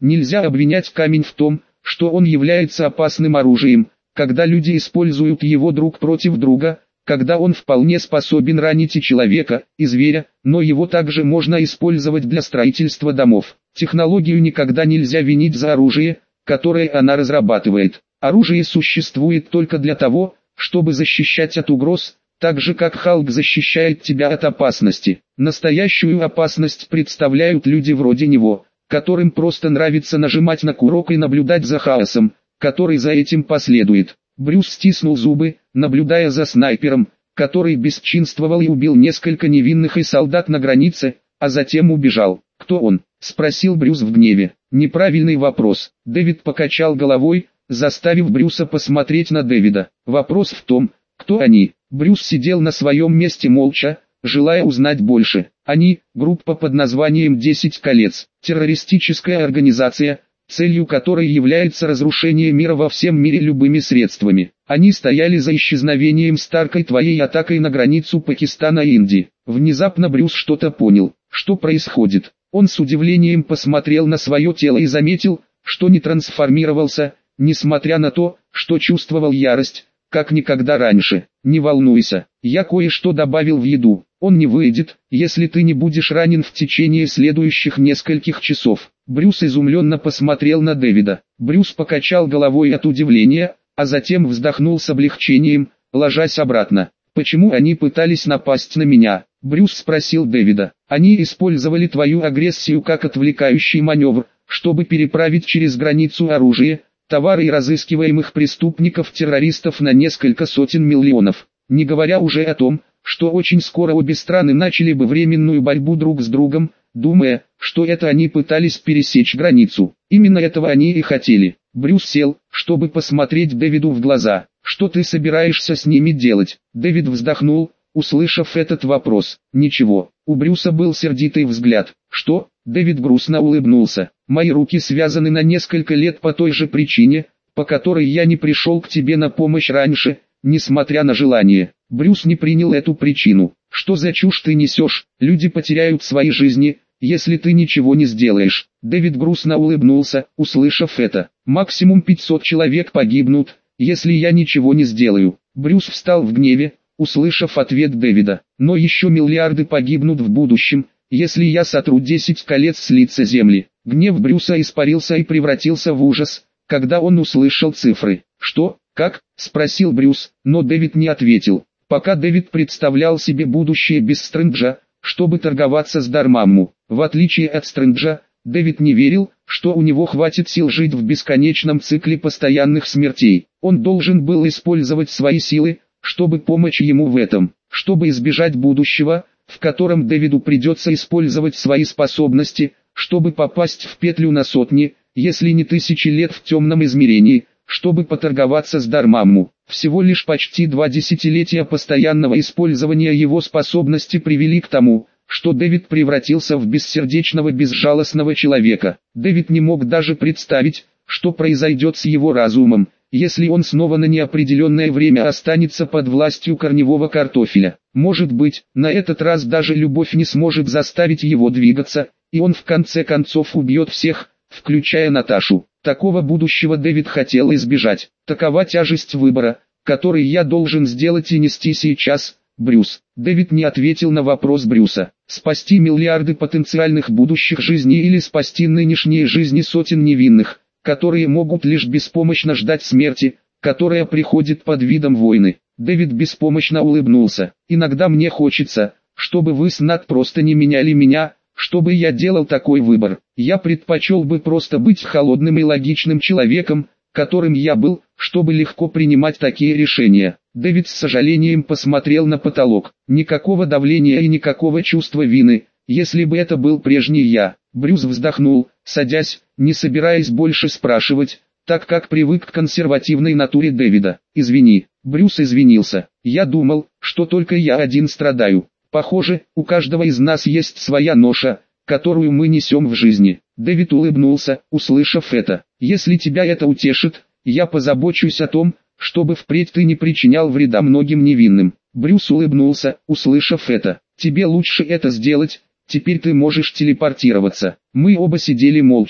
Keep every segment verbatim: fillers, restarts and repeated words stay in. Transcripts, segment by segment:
Нельзя обвинять камень в том, что он является опасным оружием, когда люди используют его друг против друга, когда он вполне способен ранить и человека, и зверя, но его также можно использовать для строительства домов. Технологию никогда нельзя винить за оружие, которое она разрабатывает. Оружие существует только для того, чтобы защищать от угроз, так же как Халк защищает тебя от опасности. Настоящую опасность представляют люди вроде него, которым просто нравится нажимать на курок и наблюдать за хаосом, который за этим последует. Брюс стиснул зубы, наблюдая за снайпером, который бесчинствовал и убил несколько невинных и солдат на границе, а затем убежал. «Кто он?» – спросил Брюс в гневе. Неправильный вопрос. Дэвид покачал головой, заставив Брюса посмотреть на Дэвида. Вопрос в том, кто они. Брюс сидел на своем месте молча, желая узнать больше. Они – группа под названием «Десять колец», террористическая организация, целью которой является разрушение мира во всем мире любыми средствами. Они стояли за исчезновением Старка и твоей атакой на границу Пакистана и Индии. Внезапно Брюс что-то понял. Что происходит? Он с удивлением посмотрел на свое тело и заметил, что не трансформировался, несмотря на то, что чувствовал ярость, как никогда раньше. «Не волнуйся, я кое-что добавил в еду. Он не выйдет, если ты не будешь ранен в течение следующих нескольких часов». Брюс изумленно посмотрел на Дэвида. Брюс покачал головой от удивления, а затем вздохнул с облегчением, ложась обратно. «Почему они пытались напасть на меня?» Брюс спросил Дэвида. «Они использовали твою агрессию как отвлекающий маневр, чтобы переправить через границу оружие, товары и разыскиваемых преступников-террористов на несколько сотен миллионов. Не говоря уже о том, что очень скоро обе страны начали бы временную борьбу друг с другом, думая, что это они пытались пересечь границу. Именно этого они и хотели». Брюс сел, чтобы посмотреть Дэвиду в глаза. «Что ты собираешься с ними делать?» Дэвид вздохнул, услышав этот вопрос. «Ничего». У Брюса был сердитый взгляд. «Что?» Дэвид грустно улыбнулся. «Мои руки связаны на несколько лет по той же причине, по которой я не пришел к тебе на помощь раньше, несмотря на желание». Брюс не принял эту причину. «Что за чушь ты несешь? Люди потеряют свои жизни, если ты ничего не сделаешь». Дэвид грустно улыбнулся, услышав это. «Максимум пятьсот человек погибнут, если я ничего не сделаю». Брюс встал в гневе, услышав ответ Дэвида. «Но еще миллиарды погибнут в будущем, если я сотру десять колец с лица земли». Гнев Брюса испарился и превратился в ужас, когда он услышал цифры. «Что? Как?» – спросил Брюс, но Дэвид не ответил. Пока Дэвид представлял себе будущее без Стрэнджа, чтобы торговаться с Дармамму. В отличие от Стрэнджа, Дэвид не верил, что у него хватит сил жить в бесконечном цикле постоянных смертей. Он должен был использовать свои силы, чтобы помочь ему в этом, чтобы избежать будущего, в котором Дэвиду придется использовать свои способности, чтобы попасть в петлю на сотни, если не тысячи лет в темном измерении, чтобы поторговаться с Дармамму. Всего лишь почти два десятилетия постоянного использования его способности привели к тому, что Дэвид превратился в бессердечного безжалостного человека. Дэвид не мог даже представить, что произойдет с его разумом, если он снова на неопределенное время останется под властью корневого картофеля. Может быть, на этот раз даже любовь не сможет заставить его двигаться, и он в конце концов убьет всех, включая Наташу. Такого будущего Дэвид хотел избежать. Такова тяжесть выбора, который я должен сделать и нести сейчас, Брюс. Дэвид не ответил на вопрос Брюса. Спасти миллиарды потенциальных будущих жизней или спасти нынешние жизни сотен невинных, которые могут лишь беспомощно ждать смерти, которая приходит под видом войны. Дэвид беспомощно улыбнулся. «Иногда мне хочется, чтобы вы с Нат просто не меняли меня, чтобы я делал такой выбор. Я предпочел бы просто быть холодным и логичным человеком, которым я был, чтобы легко принимать такие решения». Дэвид с сожалением посмотрел на потолок. Никакого давления и никакого чувства вины, если бы это был прежний я. Брюс вздохнул, садясь, не собираясь больше спрашивать, так как привык к консервативной натуре Дэвида. «Извини». Брюс извинился. «Я думал, что только я один страдаю. Похоже, у каждого из нас есть своя ноша, которую мы несем в жизни». Дэвид улыбнулся, услышав это. «Если тебя это утешит, я позабочусь о том, чтобы впредь ты не причинял вреда многим невинным». Брюс улыбнулся, услышав это. «Тебе лучше это сделать, теперь ты можешь телепортироваться». Мы оба сидели молча.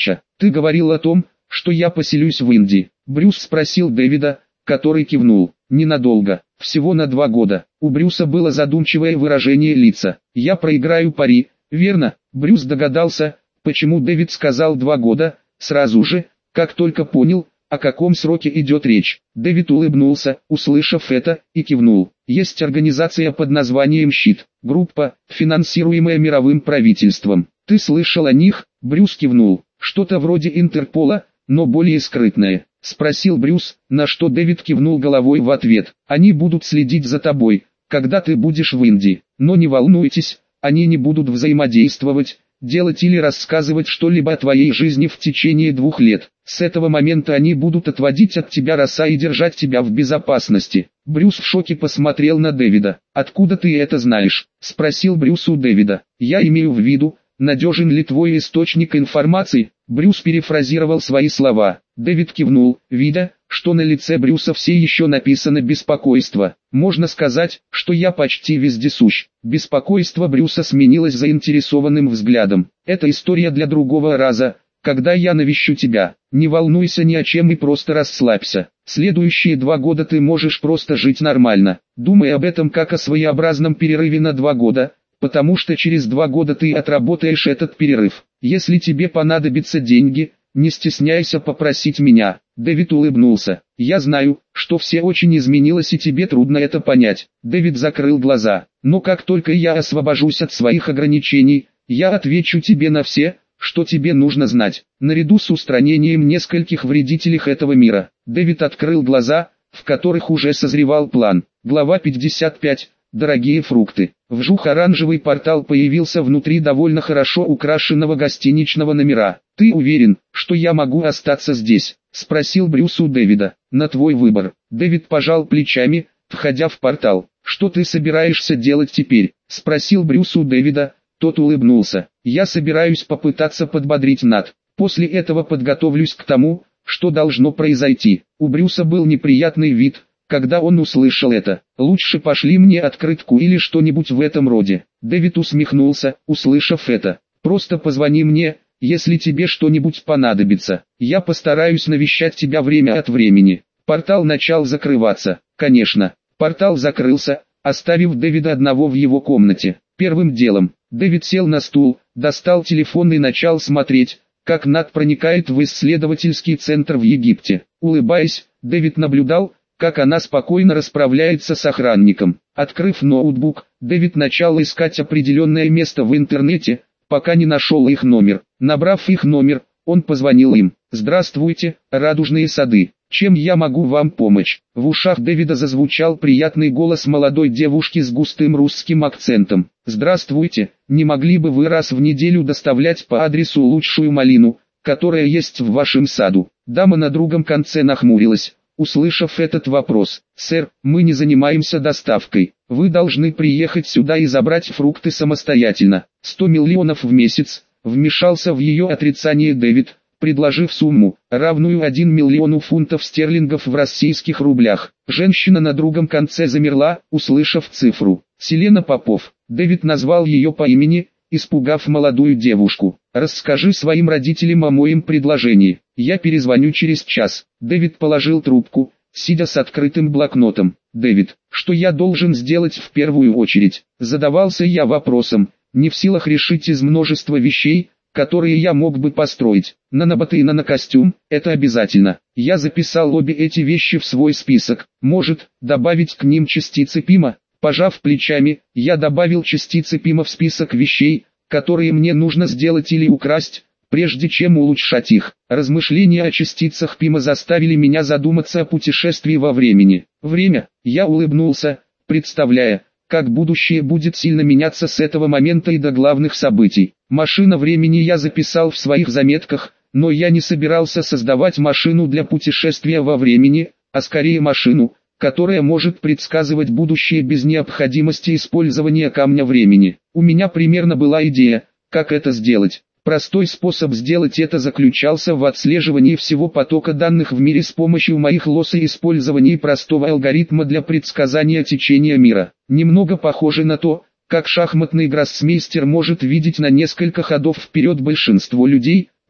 Ты говорил о том, что я поселюсь в Индии. Брюс спросил Дэвида, который кивнул. Ненадолго, всего на два года. У Брюса было задумчивое выражение лица. Я проиграю пари, верно? Брюс догадался, почему Дэвид сказал два года, сразу же, как только понял, о каком сроке идет речь. Дэвид улыбнулся, услышав это, и кивнул. Есть организация под названием «Щит», группа, финансируемая мировым правительством. Ты слышал о них? Брюс кивнул. Что-то вроде Интерпола, но более скрытное. Спросил Брюс, на что Дэвид кивнул головой в ответ. Они будут следить за тобой, когда ты будешь в Индии. Но не волнуйтесь, они не будут взаимодействовать, делать или рассказывать что-либо о твоей жизни в течение двух лет. С этого момента они будут отводить от тебя роса и держать тебя в безопасности. Брюс в шоке посмотрел на Дэвида. «Откуда ты это знаешь?» – спросил Брюс у Дэвида. «Я имею в виду, надежен ли твой источник информации?» Брюс перефразировал свои слова. Дэвид кивнул, видя, что на лице Брюса все еще написано беспокойство. Можно сказать, что я почти вездесущ. Беспокойство Брюса сменилось заинтересованным взглядом. Это история для другого раза, когда я навещу тебя. Не волнуйся ни о чем и просто расслабься. Следующие два года ты можешь просто жить нормально. Думай об этом как о своеобразном перерыве на два года, потому что через два года ты отработаешь этот перерыв. Если тебе понадобятся деньги, не стесняйся попросить меня. Дэвид улыбнулся. Я знаю, что все очень изменилось и тебе трудно это понять. Дэвид закрыл глаза. Но как только я освобожусь от своих ограничений, я отвечу тебе на все, что тебе нужно знать. Наряду с устранением нескольких вредителей этого мира. Дэвид открыл глаза, в которых уже созревал план. Глава пятьдесят пять. Дорогие фрукты. Вжух оранжевый портал появился внутри довольно хорошо украшенного гостиничного номера. «Ты уверен, что я могу остаться здесь?» – спросил Брюс у Дэвида. «На твой выбор». Дэвид пожал плечами, входя в портал. «Что ты собираешься делать теперь?» – спросил Брюс у Дэвида. Тот улыбнулся. «Я собираюсь попытаться подбодрить Нат. После этого подготовлюсь к тому, что должно произойти». У Брюса был неприятный вид, когда он услышал это. «Лучше пошли мне открытку или что-нибудь в этом роде». Дэвид усмехнулся, услышав это. «Просто позвони мне, если тебе что-нибудь понадобится. Я постараюсь навещать тебя время от времени». Портал начал закрываться. Конечно, портал закрылся, оставив Дэвида одного в его комнате. Первым делом, Дэвид сел на стул, достал телефон и начал смотреть, как Нат проникает в исследовательский центр в Египте. Улыбаясь, Дэвид наблюдал, как она спокойно расправляется с охранником. Открыв ноутбук, Дэвид начал искать определенное место в интернете, пока не нашел их номер. Набрав их номер, он позвонил им. «Здравствуйте, Радужные сады. Чем я могу вам помочь?» В ушах Дэвида зазвучал приятный голос молодой девушки с густым русским акцентом. «Здравствуйте, не могли бы вы раз в неделю доставлять по адресу лучшую малину, которая есть в вашем саду?» Дама на другом конце нахмурилась, услышав этот вопрос. «Сэр, мы не занимаемся доставкой. Вы должны приехать сюда и забрать фрукты самостоятельно. сто миллионов в месяц», вмешался в ее отрицание Дэвид, предложив сумму, равную одному миллиону фунтов стерлингов в российских рублях. Женщина на другом конце замерла, услышав цифру. Селена Попов. Дэвид назвал ее по имени, испугав молодую девушку. «Расскажи своим родителям о моем предложении. Я перезвоню через час». Дэвид положил трубку, сидя с открытым блокнотом. «Дэвид, что я должен сделать в первую очередь?» Задавался я вопросом, не в силах решить из множества вещей, которые я мог бы построить. Наноботы и нанокостюм – это обязательно. Я записал обе эти вещи в свой список. Может, добавить к ним частицы Пима? Пожав плечами, я добавил частицы Пима в список вещей, которые мне нужно сделать или украсть, прежде чем улучшать их. Размышления о частицах Пима заставили меня задуматься о путешествии во времени. Время. Я улыбнулся, представляя, как будущее будет сильно меняться с этого момента и до главных событий. Машина времени я записал в своих заметках, но я не собирался создавать машину для путешествия во времени, а скорее машину, которая может предсказывать будущее без необходимости использования камня времени. У меня примерно была идея, как это сделать. Простой способ сделать это заключался в отслеживании всего потока данных в мире с помощью моих лос и использовании простого алгоритма для предсказания течения мира. Немного похоже на то, как шахматный гроссмейстер может видеть на несколько ходов вперед большинство людей,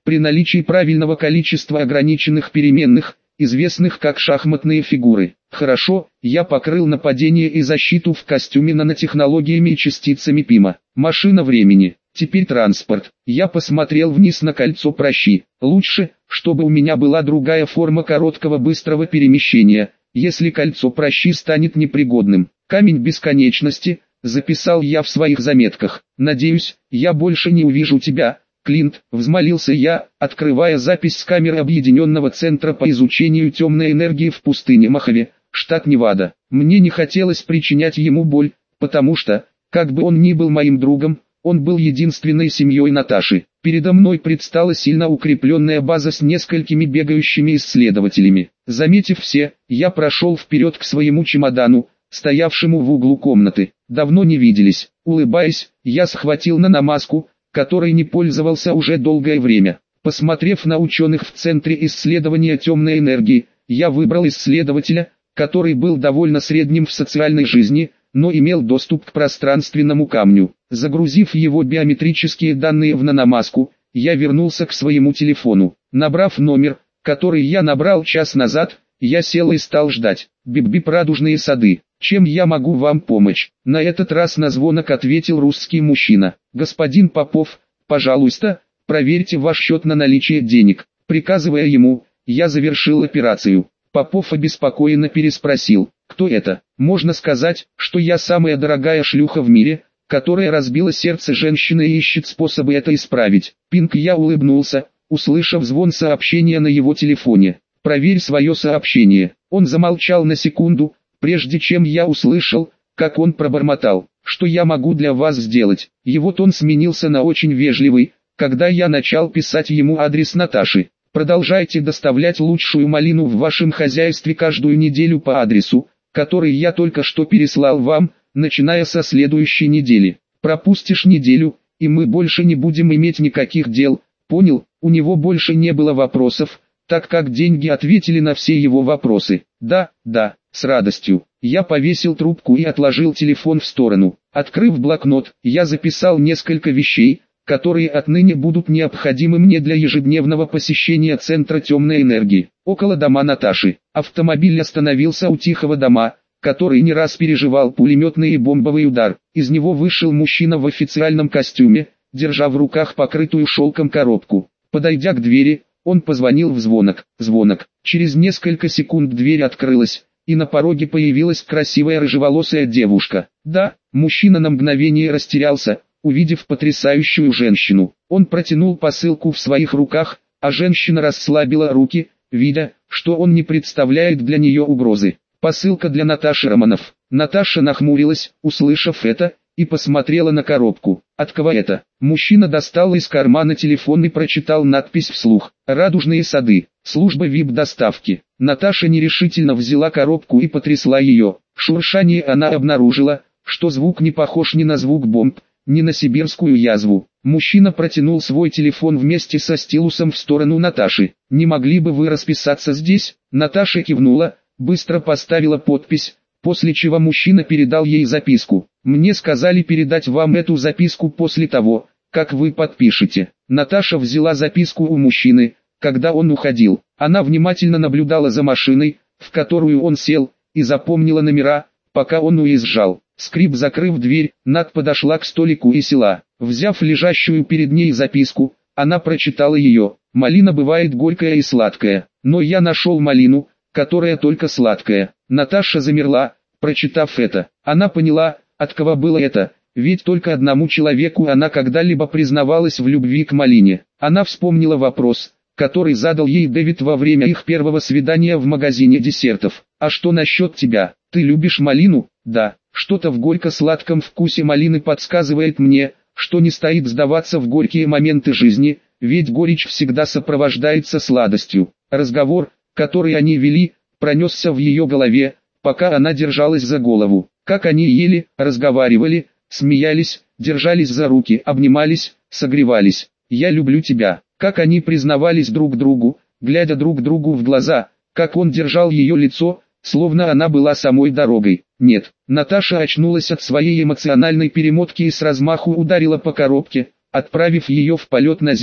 При наличии правильного количества ограниченных переменных, известных как шахматные фигуры. Хорошо, я покрыл нападение и защиту в костюме нанотехнологиями и частицами ПИМа. Машина времени. Теперь транспорт. Я посмотрел вниз на кольцо пращи. Лучше, чтобы у меня была другая форма короткого быстрого перемещения, если кольцо пращи станет непригодным. Камень бесконечности, записал я в своих заметках. Надеюсь, я больше не увижу тебя, Клинт, взмолился я, открывая запись с камеры Объединенного центра по изучению темной энергии в пустыне Мохаве, штат Невада. Мне не хотелось причинять ему боль, потому что, как бы он ни был моим другом, он был единственной семьей Наташи. Передо мной предстала сильно укрепленная база с несколькими бегающими исследователями. Заметив все, я прошел вперед к своему чемодану, стоявшему в углу комнаты. Давно не виделись. Улыбаясь, я схватил наномаску, которой не пользовался уже долгое время. Посмотрев на ученых в Центре исследования темной энергии, я выбрал исследователя, который был довольно средним в социальной жизни, но имел доступ к пространственному камню. Загрузив его биометрические данные в наномаску, я вернулся к своему телефону. Набрав номер, который я набрал час назад, я сел и стал ждать. Бип-бип, Радужные сады. Чем я могу вам помочь? На этот раз на звонок ответил русский мужчина. Господин Попов, пожалуйста, проверьте ваш счет на наличие денег. Приказывая ему, я завершил операцию. Попов обеспокоенно переспросил, кто это? Можно сказать, что я самая дорогая шлюха в мире, которая разбила сердце женщины и ищет способы это исправить. Пинг, я улыбнулся, услышав звон сообщения на его телефоне. Проверь свое сообщение. Он замолчал на секунду, прежде чем я услышал, как он пробормотал, что я могу для вас сделать. Его тон сменился на очень вежливый, когда я начал писать ему адрес Наташи. Продолжайте доставлять лучшую малину в вашем хозяйстве каждую неделю по адресу, который я только что переслал вам, начиная со следующей недели. Пропустишь неделю, и мы больше не будем иметь никаких дел. Понял? У него больше не было вопросов, так как деньги ответили на все его вопросы. Да, да, с радостью. Я повесил трубку и отложил телефон в сторону. Открыв блокнот, я записал несколько вещей, которые отныне будут необходимы мне для ежедневного посещения Центра темной энергии. Около дома Наташи. Автомобиль остановился у тихого дома, который не раз переживал пулеметный и бомбовый удар. Из него вышел мужчина в официальном костюме, держа в руках покрытую шелком коробку. Подойдя к двери, он позвонил в звонок. Звонок. Через несколько секунд дверь открылась, и на пороге появилась красивая рыжеволосая девушка. Да, мужчина на мгновение растерялся, увидев потрясающую женщину. Он протянул посылку в своих руках, а женщина расслабила руки, видя, что он не представляет для нее угрозы. Посылка для Наташи Романов. Наташа нахмурилась, услышав это, и посмотрела на коробку. От кого это? Мужчина достал из кармана телефон и прочитал надпись вслух. «Радужные сады. Служба ви ай пи-доставки». Наташа нерешительно взяла коробку и потрясла ее. В шуршании она обнаружила, что звук не похож ни на звук бомб, ни на сибирскую язву. Мужчина протянул свой телефон вместе со стилусом в сторону Наташи. «Не могли бы вы расписаться здесь?» Наташа кивнула, быстро поставила подпись, после чего мужчина передал ей записку. «Мне сказали передать вам эту записку после того, как вы подпишете». Наташа взяла записку у мужчины, когда он уходил. Она внимательно наблюдала за машиной, в которую он сел, и запомнила номера, пока он уезжал. Скрип, закрыв дверь, Нат подошла к столику и села. Взяв лежащую перед ней записку, она прочитала ее. «Малина бывает горькая и сладкая, но я нашел малину, которая только сладкая». Наташа замерла, прочитав это. Она поняла, от кого было это, ведь только одному человеку она когда-либо признавалась в любви к малине. Она вспомнила вопрос, который задал ей Дэвид во время их первого свидания в магазине десертов. «А что насчет тебя? Ты любишь малину?» «Да». Что-то в горько-сладком вкусе малины подсказывает мне, что не стоит сдаваться в горькие моменты жизни, ведь горечь всегда сопровождается сладостью. Разговор, который они вели, пронесся в ее голове, пока она держалась за голову. Как они ели, разговаривали, смеялись, держались за руки, обнимались, согревались. «Я люблю тебя». Как они признавались друг другу, глядя друг другу в глаза, как он держал ее лицо, словно она была самой дорогой. Нет, Наташа очнулась от своей эмоциональной перемотки и с размаху ударила по коробке, отправив ее в полет на землю.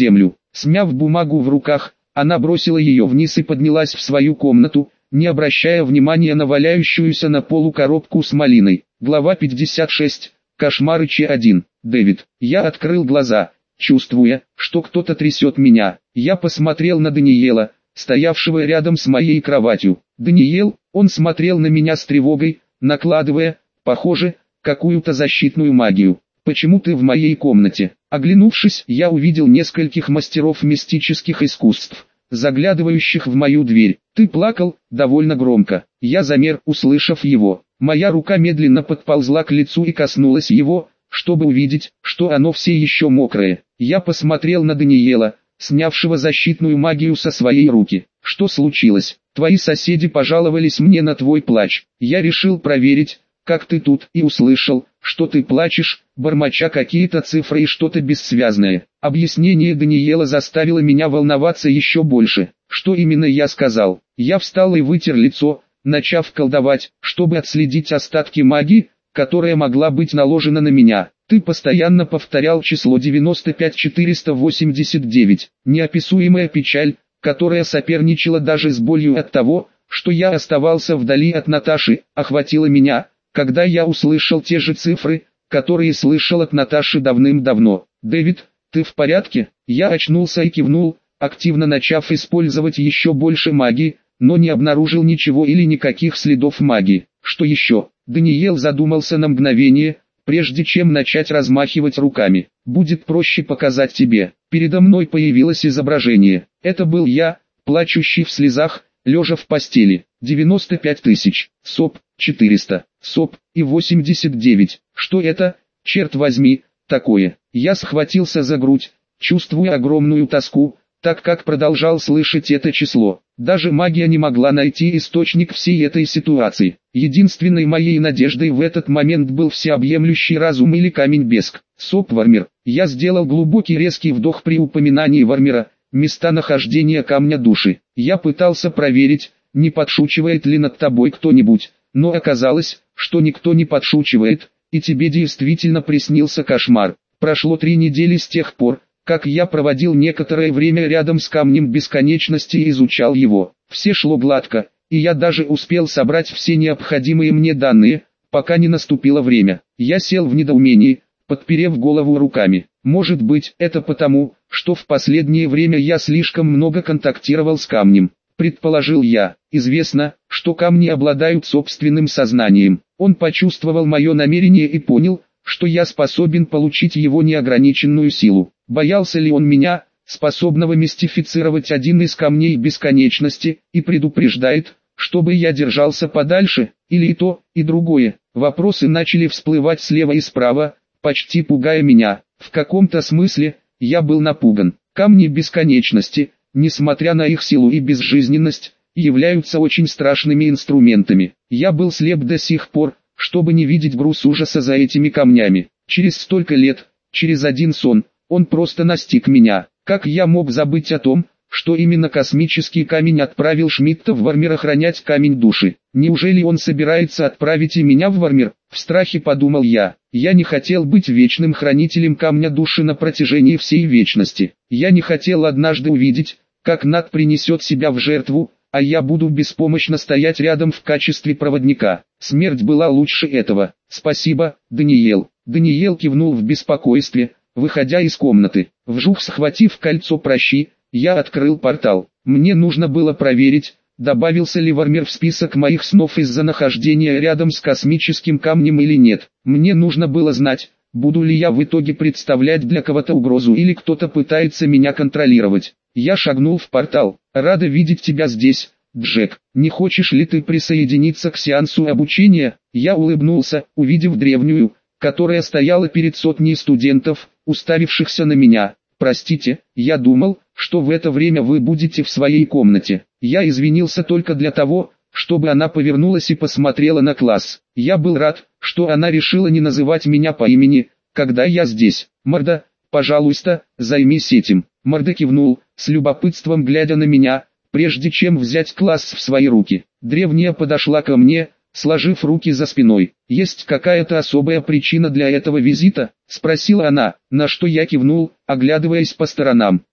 Смяв бумагу в руках, она бросила ее вниз и поднялась в свою комнату, не обращая внимания на валяющуюся на полу коробку с малиной. Глава пятьдесят шесть. Кошмары Ч один. Дэвид. Я открыл глаза, чувствуя, что кто-то трясет меня. Я посмотрел на Даниэла, стоявшего рядом с моей кроватью. Даниэл, он смотрел на меня с тревогой, накладывая, похоже, какую-то защитную магию. «Почему ты в моей комнате?» Оглянувшись, я увидел нескольких мастеров мистических искусств, заглядывающих в мою дверь. «Ты плакал?» Довольно громко. Я замер, услышав его. Моя рука медленно подползла к лицу и коснулась его, чтобы увидеть, что оно все еще мокрое. Я посмотрел на Даниэла, снявшего защитную магию со своей руки. «Что случилось? Твои соседи пожаловались мне на твой плач. Я решил проверить, как ты тут, и услышал, что ты плачешь, бормоча какие-то цифры и что-то бессвязное». Объяснение Даниэла заставило меня волноваться еще больше. Что именно я сказал? Я встал и вытер лицо, начав колдовать, чтобы отследить остатки магии, которая могла быть наложена на меня. Ты постоянно повторял число девяносто пять четыреста восемьдесят девять. Неописуемая печаль, которая соперничала даже с болью от того, что я оставался вдали от Наташи, охватила меня, когда я услышал те же цифры, которые слышал от Наташи давным-давно. «Дэвид, ты в порядке?» Я очнулся и кивнул, активно начав использовать еще больше магии, но не обнаружил ничего или никаких следов магии. «Что еще?» Даниэл задумался на мгновение, прежде чем начать размахивать руками. «Будет проще показать тебе». Передо мной появилось изображение. Это был я, плачущий в слезах, лежа в постели. девяносто пять тысяч, СОП, четыреста, СОП, и восемьдесят девять. Что это, черт возьми, такое? Я схватился за грудь, чувствуя огромную тоску, так как продолжал слышать это число. Даже магия не могла найти источник всей этой ситуации. Единственной моей надеждой в этот момент был всеобъемлющий разум или камень Беск. СОП Вармер. Я сделал глубокий резкий вдох при упоминании Вармера, места нахождения камня души. Я пытался проверить, не подшучивает ли над тобой кто-нибудь, но оказалось, что никто не подшучивает, и тебе действительно приснился кошмар. Прошло три недели с тех пор, как я проводил некоторое время рядом с камнем бесконечности и изучал его. Все шло гладко, и я даже успел собрать все необходимые мне данные, пока не наступило время. Я сел в недоумении, подперев голову руками. Может быть, это потому, что в последнее время я слишком много контактировал с камнем, предположил я. Известно, что камни обладают собственным сознанием. Он почувствовал мое намерение и понял, что я способен получить его неограниченную силу. Боялся ли он меня, способного мистифицировать один из камней бесконечности, и предупреждает, чтобы я держался подальше, или и то, и другое? Вопросы начали всплывать слева и справа, почти пугая меня. В каком-то смысле, я был напуган. Камни бесконечности, несмотря на их силу и безжизненность, являются очень страшными инструментами. Я был слеп до сих пор, чтобы не видеть груз ужаса за этими камнями. Через столько лет, через один сон, он просто настиг меня. Как я мог забыть о том, что именно космический камень отправил Шмидта в Вармер охранять камень души? Неужели он собирается отправить и меня в Вармер? В страхе подумал я. Я не хотел быть вечным хранителем камня души на протяжении всей вечности. Я не хотел однажды увидеть, как Нат принесет себя в жертву, а я буду беспомощно стоять рядом в качестве проводника. Смерть была лучше этого. Спасибо, Даниэл. Даниэл кивнул в беспокойстве, выходя из комнаты. Вжух, схватив кольцо прощи, я открыл портал. Мне нужно было проверить, добавился ли Вармер в список моих снов из-за нахождения рядом с космическим камнем или нет. Мне нужно было знать, буду ли я в итоге представлять для кого-то угрозу или кто-то пытается меня контролировать. Я шагнул в портал. Рада видеть тебя здесь, Джек. Не хочешь ли ты присоединиться к сеансу обучения? Я улыбнулся, увидев древнюю, которая стояла перед сотней студентов, уставившихся на меня. Простите, я думал, что в это время вы будете в своей комнате. Я извинился только для того, чтобы она повернулась и посмотрела на класс. Я был рад, что она решила не называть меня по имени, когда я здесь. Морда, пожалуйста, займись этим. Морда кивнул, с любопытством глядя на меня, прежде чем взять класс в свои руки. Древняя подошла ко мне, сложив руки за спиной. «Есть какая-то особая причина для этого визита?» — спросила она, на что я кивнул, оглядываясь по сторонам.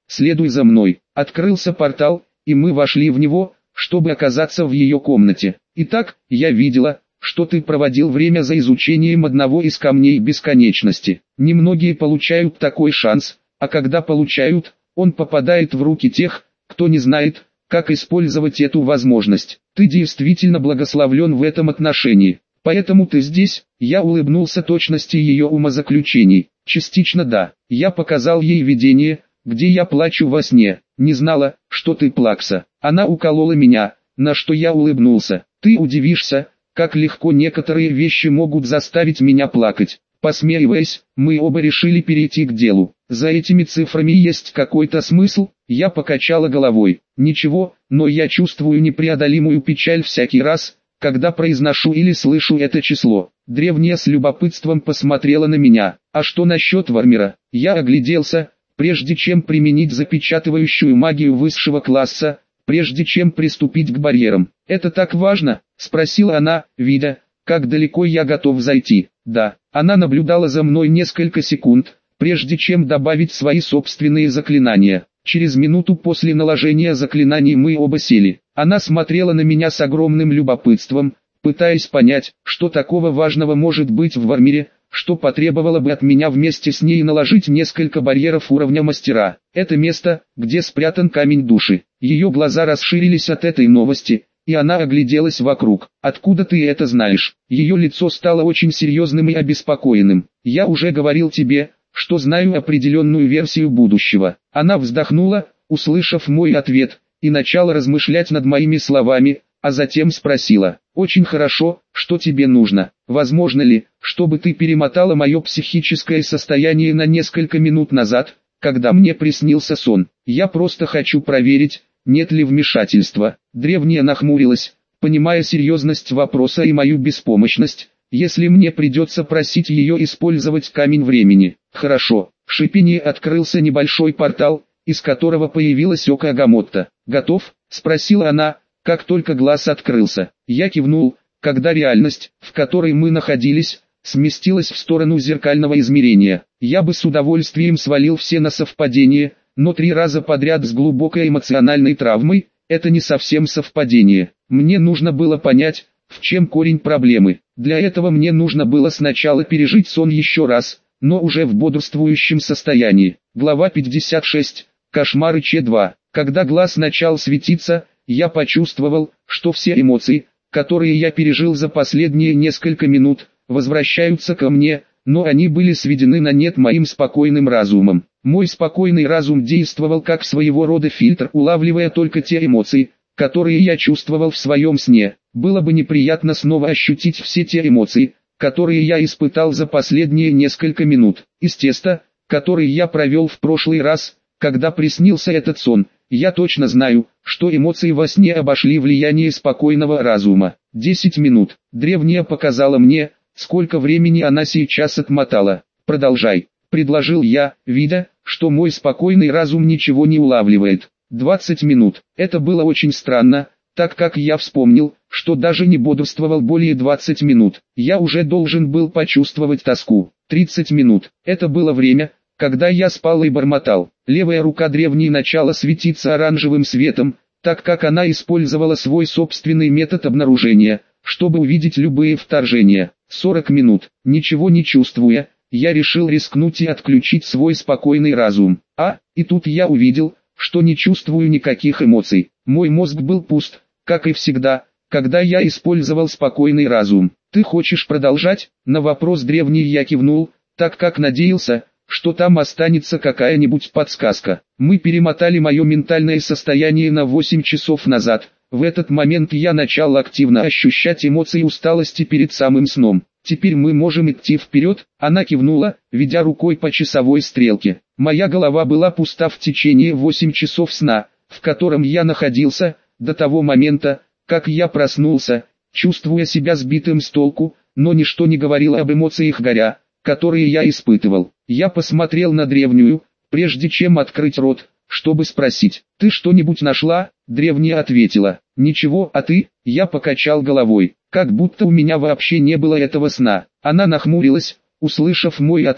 следуй за мной. Открылся портал, и мы вошли в него, чтобы оказаться в ее комнате. Итак, я видела, что ты проводил время за изучением одного из камней бесконечности. Немногие получают такой шанс, а когда получают, он попадает в руки тех, кто не знает, как использовать эту возможность. Ты действительно благословлен в этом отношении. Поэтому ты здесь. Я улыбнулся точности ее умозаключений. Частично да. Я показал ей видение, где я плачу во сне. Не знала, что ты плакса. Она уколола меня, на что я улыбнулся. Ты удивишься, как легко некоторые вещи могут заставить меня плакать. Посмеиваясь, мы оба решили перейти к делу. За этими цифрами есть какой-то смысл? Я покачала головой. Ничего, но я чувствую непреодолимую печаль всякий раз, когда произношу или слышу это число. Древняя с любопытством посмотрела на меня. А что насчет Вармера? Я огляделся, прежде чем применить запечатывающую магию высшего класса, прежде чем приступить к барьерам. «Это так важно?» – спросила она, видя, как далеко я готов зайти. Да, она наблюдала за мной несколько секунд, прежде чем добавить свои собственные заклинания. Через минуту после наложения заклинаний мы оба сели. Она смотрела на меня с огромным любопытством, пытаясь понять, что такого важного может быть в Вармере, что потребовало бы от меня вместе с ней наложить несколько барьеров уровня мастера. Это место, где спрятан камень души. Ее глаза расширились от этой новости, и она огляделась вокруг. «Откуда ты это знаешь?» Ее лицо стало очень серьезным и обеспокоенным. «Я уже говорил тебе, что знаю определенную версию будущего». Она вздохнула, услышав мой ответ, и начала размышлять над моими словами, а затем спросила: «Очень хорошо, что тебе нужно? Возможно ли, чтобы ты перемотала мое психическое состояние на несколько минут назад, когда мне приснился сон? Я просто хочу проверить, нет ли вмешательства». Древняя нахмурилась, понимая серьезность вопроса и мою беспомощность, если мне придется просить ее использовать камень времени. «Хорошо». В шипении открылся небольшой портал, из которого появилась Око Агамотта. «Готов?» – спросила она, как только глаз открылся. Я кивнул, когда реальность, в которой мы находились, сместилась в сторону зеркального измерения. Я бы с удовольствием свалил все на совпадение, но три раза подряд с глубокой эмоциональной травмой – это не совсем совпадение. Мне нужно было понять, в чем корень проблемы. Для этого мне нужно было сначала пережить сон еще раз, но уже в бодрствующем состоянии. Глава пятьдесят шесть. Кошмары Ч два. Когда глаз начал светиться, я почувствовал, что все эмоции, которые я пережил за последние несколько минут, возвращаются ко мне, но они были сведены на нет моим спокойным разумом. Мой спокойный разум действовал как своего рода фильтр, улавливая только те эмоции, которые я чувствовал в своем сне. Было бы неприятно снова ощутить все те эмоции, которые я испытал за последние несколько минут. Из теста, который я провел в прошлый раз, когда приснился этот сон, я точно знаю, что эмоции во сне обошли влияние спокойного разума. Десять минут. Древняя показала мне, сколько времени она сейчас отмотала. «Продолжай», — предложил я, видя, что мой спокойный разум ничего не улавливает. Двадцать минут. Это было очень странно, так как я вспомнил, что даже не бодрствовал более двадцати минут. Я уже должен был почувствовать тоску. Тридцать минут. Это было время, когда я спал и бормотал. Левая рука древней начала светиться оранжевым светом, так как она использовала свой собственный метод обнаружения, чтобы увидеть любые вторжения. Сорок минут. Ничего не чувствуя, я решил рискнуть и отключить свой спокойный разум. А, и тут я увидел, что не чувствую никаких эмоций. Мой мозг был пуст, как и всегда, когда я использовал спокойный разум. «Ты хочешь продолжать?» На вопрос древний я кивнул, так как надеялся, что там останется какая-нибудь подсказка. Мы перемотали мое ментальное состояние на восемь часов назад. В этот момент я начал активно ощущать эмоции усталости перед самым сном. «Теперь мы можем идти вперед», — она кивнула, ведя рукой по часовой стрелке. Моя голова была пуста в течение восьми часов сна, в котором я находился, до того момента, как я проснулся, чувствуя себя сбитым с толку, но ничто не говорило об эмоциях горя, которые я испытывал. Я посмотрел на древнюю, прежде чем открыть рот, чтобы спросить: «Ты что-нибудь нашла?» Древняя ответила: «Ничего, а ты?» Я покачал головой, как будто у меня вообще не было этого сна. Она нахмурилась, услышав мой ответ,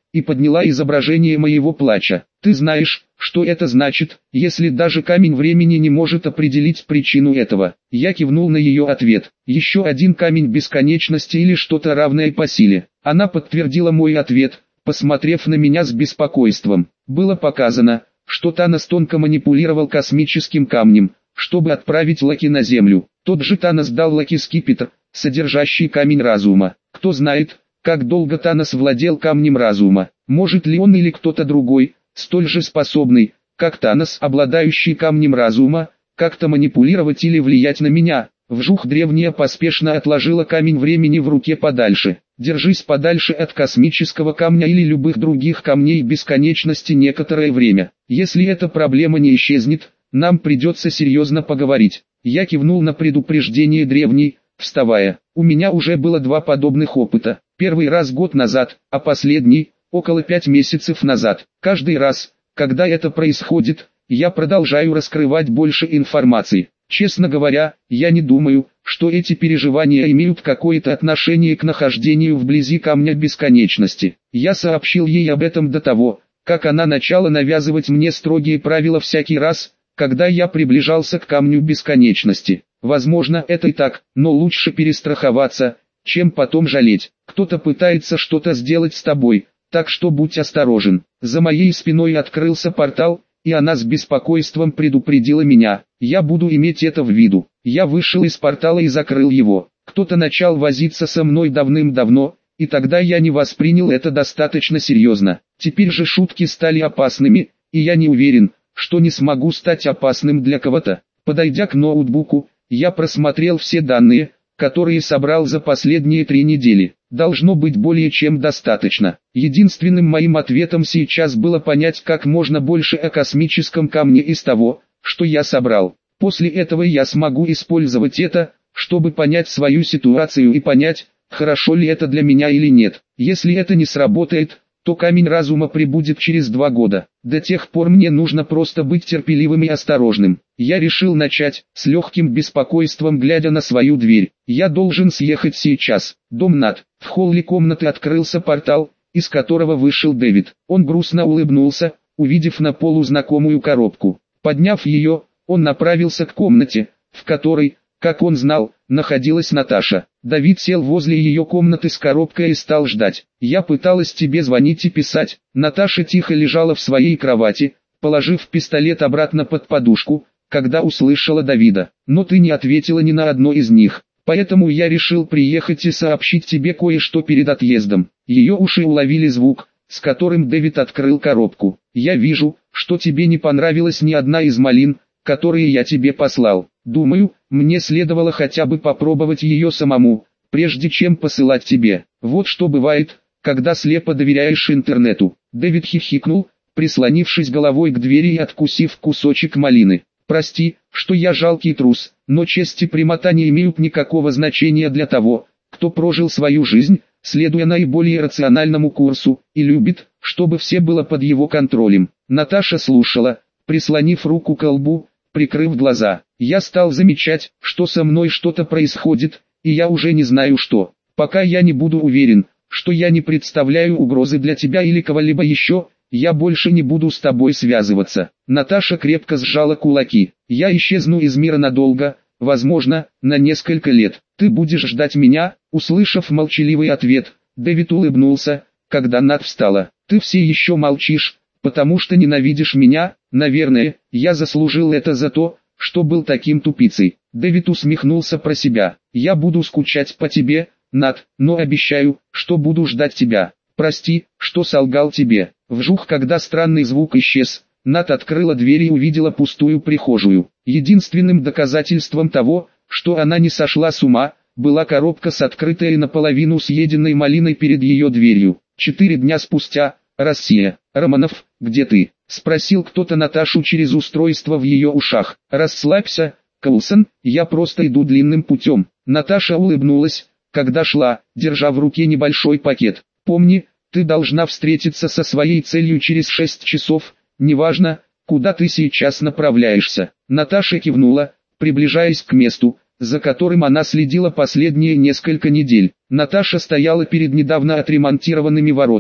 и подняла изображение моего плача. Ты знаешь, что это значит, если даже камень времени не может определить причину этого. Я кивнул на ее ответ. Еще один камень бесконечности или что-то равное по силе. Она подтвердила мой ответ, посмотрев на меня с беспокойством. Было показано, что Танос тонко манипулировал космическим камнем, чтобы отправить Локи на Землю. Тот же Танос дал Локи скипетр, содержащий камень разума. Кто знает, как долго Танос владел камнем разума. Может ли он или кто-то другой, столь же способный, как Танос, обладающий камнем разума, как-то манипулировать или влиять на меня? Вжух древняя поспешно отложила камень времени в руке подальше. Держись подальше от космического камня или любых других камней бесконечности некоторое время. Если эта проблема не исчезнет, нам придется серьезно поговорить. Я кивнул на предупреждение древней, вставая. У меня уже было два подобных опыта. Первый раз год назад, а последний, около пять месяцев назад. Каждый раз, когда это происходит, я продолжаю раскрывать больше информации. Честно говоря, я не думаю, что эти переживания имеют какое-то отношение к нахождению вблизи камня бесконечности. Я сообщил ей об этом до того, как она начала навязывать мне строгие правила всякий раз, когда я приближался к камню бесконечности. Возможно, это и так, но лучше перестраховаться, чем потом жалеть. Кто-то пытается что-то сделать с тобой, так что будь осторожен. За моей спиной открылся портал, и она с беспокойством предупредила меня. Я буду иметь это в виду. Я вышел из портала и закрыл его. Кто-то начал возиться со мной давным-давно, и тогда я не воспринял это достаточно серьезно. Теперь же шутки стали опасными, и я не уверен, что не смогу стать опасным для кого-то. Подойдя к ноутбуку, я просмотрел все данные, которые собрал за последние три недели. Должно быть более чем достаточно. Единственным моим ответом сейчас было понять как можно больше о космическом камне из того, что я собрал. После этого я смогу использовать это, чтобы понять свою ситуацию и понять, хорошо ли это для меня или нет. Если это не сработает, то камень разума прибудет через два года. До тех пор мне нужно просто быть терпеливым и осторожным. Я решил начать, с легким беспокойством глядя на свою дверь. Я должен съехать сейчас. Дом Нат. В холле комнаты открылся портал, из которого вышел Дэвид. Он грустно улыбнулся, увидев на полу знакомую коробку. Подняв ее, он направился к комнате, в которой, как он знал, находилась Наташа. Давид сел возле ее комнаты с коробкой и стал ждать. «Я пыталась тебе звонить и писать». Наташа тихо лежала в своей кровати, положив пистолет обратно под подушку, когда услышала Давида. «Но ты не ответила ни на одно из них. Поэтому я решил приехать и сообщить тебе кое-что перед отъездом». Ее уши уловили звук, с которым Дэвид открыл коробку. «Я вижу, что тебе не понравилась ни одна из малин, которые я тебе послал. Думаю, мне следовало хотя бы попробовать ее самому, прежде чем посылать тебе. Вот что бывает, когда слепо доверяешь интернету». Дэвид хихикнул, прислонившись головой к двери и откусив кусочек малины. «Прости, что я жалкий трус, но честь и прямота не имеют никакого значения для того, кто прожил свою жизнь, следуя наиболее рациональному курсу, и любит, чтобы все было под его контролем». Наташа слушала, прислонив руку к лбу, прикрыв глаза. Я стал замечать, что со мной что-то происходит, и я уже не знаю что. Пока я не буду уверен, что я не представляю угрозы для тебя или кого-либо еще, я больше не буду с тобой связываться. Наташа крепко сжала кулаки. Я исчезну из мира надолго, возможно, на несколько лет. Ты будешь ждать меня? Услышав молчаливый ответ, Дэвид улыбнулся, когда Нат встала. Ты все еще молчишь, потому что ненавидишь меня? Наверное, я заслужил это за то, что был таким тупицей. Дэвид усмехнулся про себя. Я буду скучать по тебе, Нат, но обещаю, что буду ждать тебя. Прости, что солгал тебе. Вжух, когда странный звук исчез, Нат открыла дверь и увидела пустую прихожую. Единственным доказательством того, что она не сошла с ума, была коробка с открытой и наполовину съеденной малиной перед ее дверью. Четыре дня спустя, Россия. «Романов, где ты?» — спросил кто-то Наташу через устройство в ее ушах. «Расслабься, Коулсон, я просто иду длинным путем». Наташа улыбнулась, когда шла, держа в руке небольшой пакет. «Помни, ты должна встретиться со своей целью через шесть часов, неважно, куда ты сейчас направляешься». Наташа кивнула, приближаясь к месту, за которым она следила последние несколько недель. Наташа стояла перед недавно отремонтированными воротами,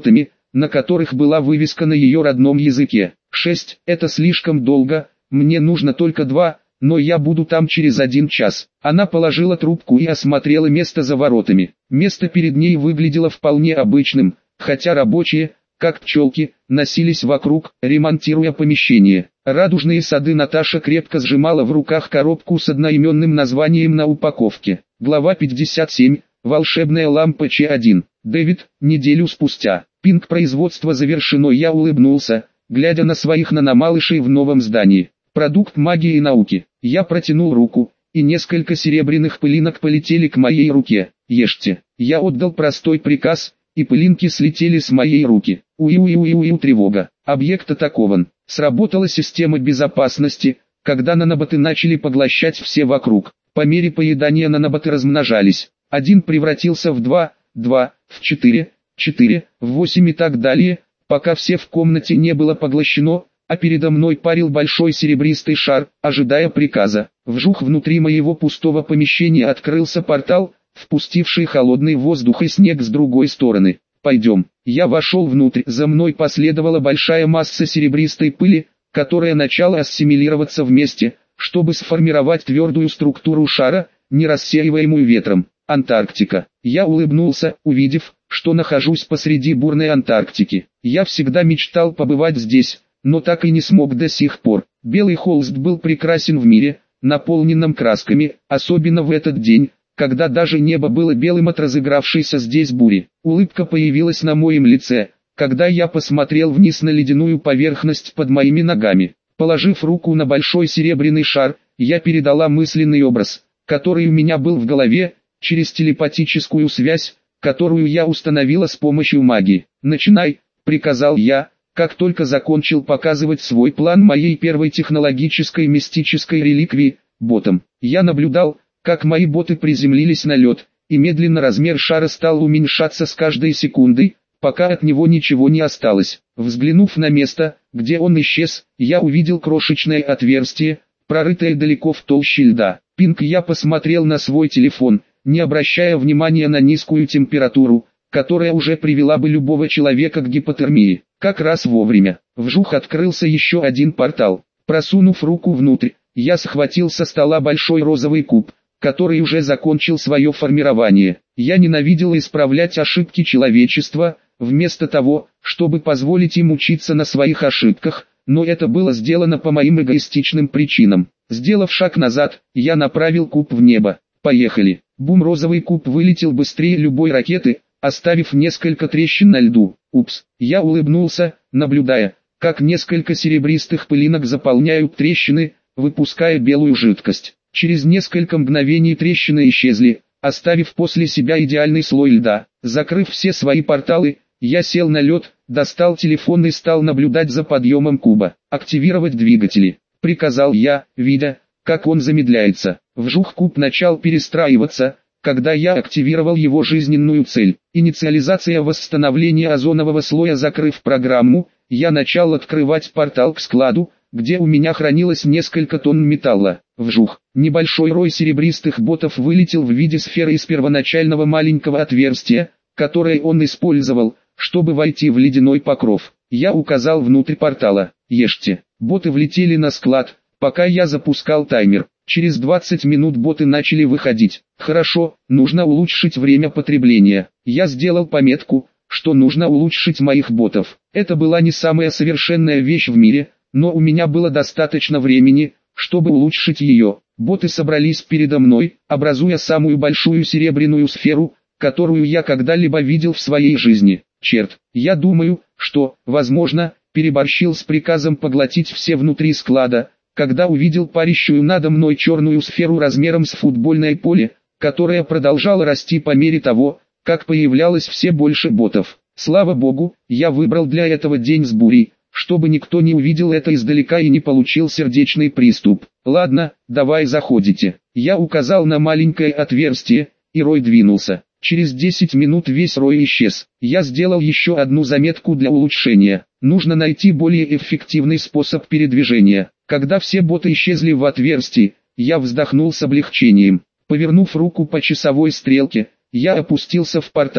на которых была вывеска на ее родном языке. шесть. Это слишком долго, мне нужно только два, но я буду там через один час. Она положила трубку и осмотрела место за воротами. Место перед ней выглядело вполне обычным, хотя рабочие, как пчелки, носились вокруг, ремонтируя помещение. Радужные сады Наташа крепко сжимала в руках коробку с одноименным названием на упаковке. Глава пятьдесят семь. Волшебная лампа Ч один. Дэвид, неделю спустя. Пинг производство завершено. Я улыбнулся, глядя на своих наномалышей в новом здании. Продукт магии и науки. Я протянул руку, и несколько серебряных пылинок полетели к моей руке. Ешьте. Я отдал простой приказ, и пылинки слетели с моей руки. Уи-уи-уи-уи, тревога. Объект атакован. Сработала система безопасности, когда наноботы начали поглощать все вокруг. По мере поедания наноботы размножались. Один превратился в два, два, в четыре, четыре, в восемь и так далее, пока все в комнате не было поглощено, а передо мной парил большой серебристый шар, ожидая приказа. Вжух, внутри моего пустого помещения открылся портал, впустивший холодный воздух и снег с другой стороны. «Пойдем». Я вошел внутрь, за мной последовала большая масса серебристой пыли, которая начала ассимилироваться вместе, чтобы сформировать твердую структуру шара, не рассеиваемую ветром. Антарктика. Я улыбнулся, увидев, что нахожусь посреди бурной Антарктики. Я всегда мечтал побывать здесь, но так и не смог до сих пор. Белый холст был прекрасен в мире, наполненном красками, особенно в этот день, когда даже небо было белым от разыгравшейся здесь бури. Улыбка появилась на моем лице, когда я посмотрел вниз на ледяную поверхность под моими ногами. Положив руку на большой серебряный шар, я передала мысленный образ, который у меня был в голове, через телепатическую связь, которую я установила с помощью магии. «Начинай», — приказал я, как только закончил показывать свой план моей первой технологической мистической реликвии, ботам. Я наблюдал, как мои боты приземлились на лед, и медленно размер шара стал уменьшаться с каждой секундой, пока от него ничего не осталось. Взглянув на место, где он исчез, я увидел крошечное отверстие, прорытое далеко в толще льда. Пинг, я посмотрел на свой телефон, не обращая внимания на низкую температуру, которая уже привела бы любого человека к гипотермии. Как раз вовремя. Вжух, открылся еще один портал. Просунув руку внутрь, я схватил со стола большой розовый куб, который уже закончил свое формирование. Я ненавидел исправлять ошибки человечества, вместо того, чтобы позволить им учиться на своих ошибках, но это было сделано по моим эгоистичным причинам. Сделав шаг назад, я направил куб в небо. Поехали. Бум, розовый куб вылетел быстрее любой ракеты, оставив несколько трещин на льду. Упс. Я улыбнулся, наблюдая, как несколько серебристых пылинок заполняют трещины, выпуская белую жидкость. Через несколько мгновений трещины исчезли, оставив после себя идеальный слой льда. Закрыв все свои порталы, я сел на лед, достал телефон и стал наблюдать за подъемом куба. «Активировать двигатели», — приказал я, видя, как он замедляется. Вжух, куб начал перестраиваться, когда я активировал его жизненную цель. Инициализация восстановления озонового слоя. Закрыв программу, я начал открывать портал к складу, где у меня хранилось несколько тонн металла. Вжух. Небольшой рой серебристых ботов вылетел в виде сферы из первоначального маленького отверстия, которое он использовал, чтобы войти в ледяной покров. Я указал внутрь портала. «Ешьте». Боты влетели на склад, пока я запускал таймер. Через двадцать минут боты начали выходить. Хорошо, нужно улучшить время потребления. Я сделал пометку, что нужно улучшить моих ботов. Это была не самая совершенная вещь в мире, но у меня было достаточно времени, чтобы улучшить ее. Боты собрались передо мной, образуя самую большую серебряную сферу, которую я когда-либо видел в своей жизни. Черт, я думаю, что, возможно, переборщил с приказом поглотить все внутри склада, когда увидел парящую надо мной черную сферу размером с футбольное поле, которая продолжала расти по мере того, как появлялось все больше ботов. Слава богу, я выбрал для этого день с бурей, чтобы никто не увидел это издалека и не получил сердечный приступ. Ладно, давай заходите. Я указал на маленькое отверстие, и рой двинулся. Через десять минут весь рой исчез. Я сделал еще одну заметку для улучшения. Нужно найти более эффективный способ передвижения. Когда все боты исчезли в отверстии, я вздохнул с облегчением. Повернув руку по часовой стрелке, я опустился в портал,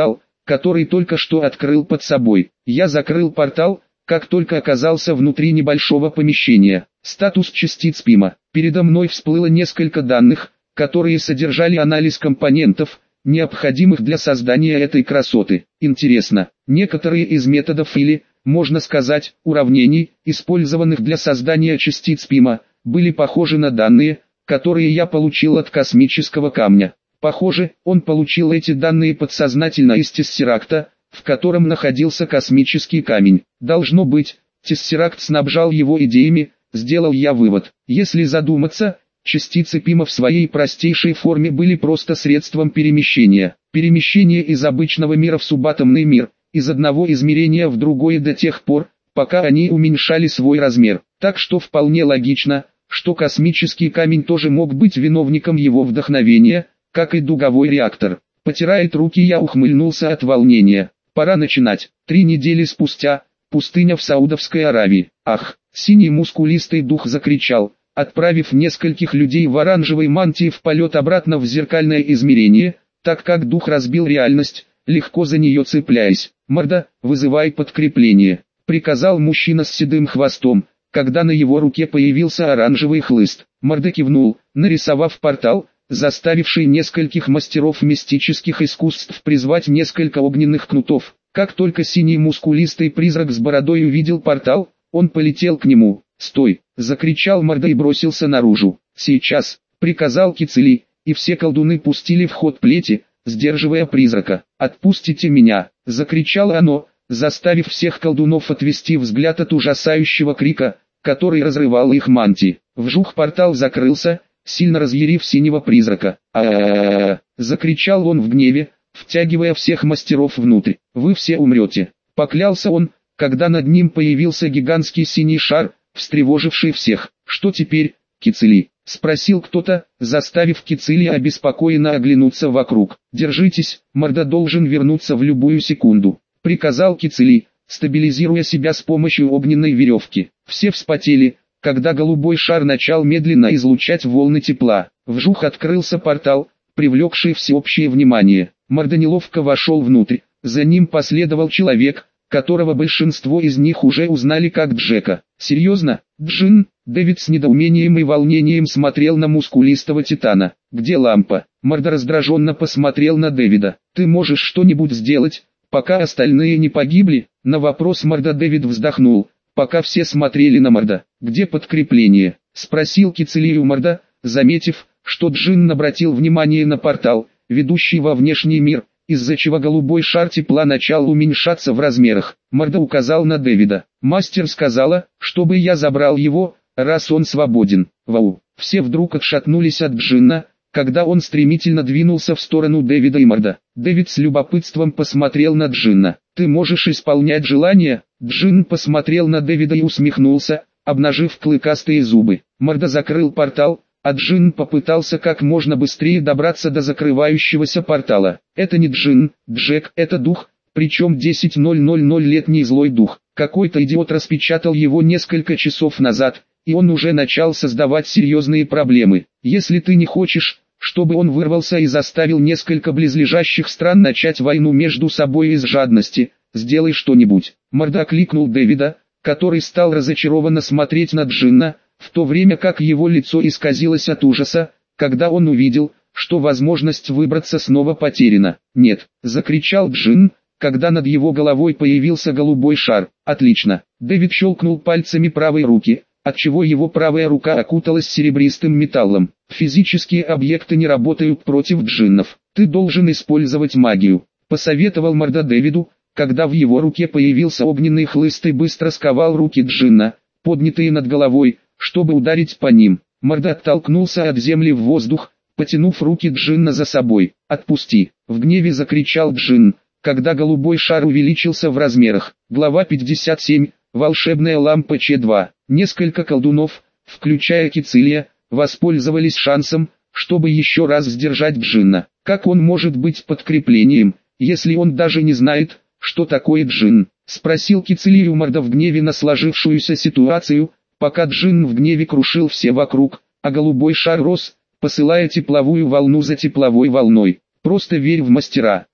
который только что открыл под собой. Я закрыл портал, как только оказался внутри небольшого помещения. Статус частиц ПИМа. Передо мной всплыло несколько данных, которые содержали анализ компонентов, необходимых для создания этой красоты. Интересно, некоторые из методов или, можно сказать, уравнений, использованных для создания частиц ПИМа, были похожи на данные, которые я получил от космического камня. Похоже, он получил эти данные подсознательно из тессеракта, в котором находился космический камень. Должно быть, тессеракт снабжал его идеями, сделал я вывод. Если задуматься, частицы ПИМа в своей простейшей форме были просто средством перемещения. Перемещение из обычного мира в субатомный мир, из одного измерения в другое до тех пор, пока они уменьшали свой размер. Так что вполне логично, что космический камень тоже мог быть виновником его вдохновения, как и дуговой реактор. Потирая руки, я ухмыльнулся от волнения. Пора начинать. Три недели спустя, пустыня в Саудовской Аравии. Ах, синий мускулистый дух закричал, отправив нескольких людей в оранжевой мантии в полет обратно в зеркальное измерение, так как дух разбил реальность, легко за нее цепляясь. «Морда, вызывай подкрепление», — приказал мужчина с седым хвостом, когда на его руке появился оранжевый хлыст. Морда кивнул, нарисовав портал, заставивший нескольких мастеров мистических искусств призвать несколько огненных кнутов. Как только синий мускулистый призрак с бородой увидел портал, он полетел к нему. «Стой!» — закричал Морда и бросился наружу. «Сейчас!» — приказал Кицели, и все колдуны пустили в ход плети, сдерживая призрака. «Отпустите меня!» — закричало оно, заставив всех колдунов отвести взгляд от ужасающего крика, который разрывал их мантии. Вжух, портал закрылся, сильно разъярив синего призрака. «А-а-а!» — закричал он в гневе, втягивая всех мастеров внутрь. «Вы все умрете!» — поклялся он, когда над ним появился гигантский синий шар, встревоживший всех. «Что теперь, Кицели?» — спросил кто-то, заставив Кицели обеспокоенно оглянуться вокруг. «Держитесь, Морда должен вернуться в любую секунду», — приказал Кицели, стабилизируя себя с помощью огненной веревки. Все вспотели, когда голубой шар начал медленно излучать волны тепла. Вжух, открылся портал, привлекший всеобщее внимание. Морда неловко вошел внутрь, за ним последовал человек, которого большинство из них уже узнали как Джека. «Серьезно, Джин?» Дэвид с недоумением и волнением смотрел на мускулистого титана. «Где лампа?» Морда раздраженно посмотрел на Дэвида. «Ты можешь что-нибудь сделать, пока остальные не погибли?» На вопрос Морда Дэвид вздохнул, пока все смотрели на Морда. «Где подкрепление?» — спросил Кицели у Морда, заметив, что Джин обратил внимание на портал, ведущий во внешний мир, из-за чего голубой шар тепла начал уменьшаться в размерах. Морда указал на Дэвида. «Мастер сказала, чтобы я забрал его, раз он свободен». Вау! Все вдруг отшатнулись от Джинна, когда он стремительно двинулся в сторону Дэвида и Морда. Дэвид с любопытством посмотрел на Джинна. «Ты можешь исполнять желания?» Джин посмотрел на Дэвида и усмехнулся, обнажив клыкастые зубы. Морда закрыл портал, а Джин попытался как можно быстрее добраться до закрывающегося портала. «Это не Джин, Джек, это дух, причем десять тысяч летний злой дух. Какой-то идиот распечатал его несколько часов назад, и он уже начал создавать серьезные проблемы. Если ты не хочешь, чтобы он вырвался и заставил несколько близлежащих стран начать войну между собой из жадности, сделай что-нибудь». Морда кликнул Дэвида, который стал разочарованно смотреть на Джинна, в то время как его лицо исказилось от ужаса, когда он увидел, что возможность выбраться снова потеряна. «Нет!» — закричал Джин, когда над его головой появился голубой шар. «Отлично!» Дэвид щелкнул пальцами правой руки, отчего его правая рука окуталась серебристым металлом. «Физические объекты не работают против джиннов. Ты должен использовать магию», — посоветовал Морда Дэвиду, когда в его руке появился огненный хлыст и быстро сковал руки Джинна, поднятые над головой, чтобы ударить по ним. Морда оттолкнулся от земли в воздух, потянув руки Джинна за собой. «Отпусти!» — в гневе закричал Джин, когда голубой шар увеличился в размерах. Глава пятьдесят семь. Волшебная лампа Ч два. Несколько колдунов, включая Кицелия, воспользовались шансом, чтобы еще раз сдержать Джинна. Как он может быть подкреплением, если он даже не знает, что такое Джин? Спросил Кицелия у Морда в гневе на сложившуюся ситуацию, пока Джин в гневе крушил все вокруг, а голубой шар рос, посылая тепловую волну за тепловой волной. «Просто верь в мастера»,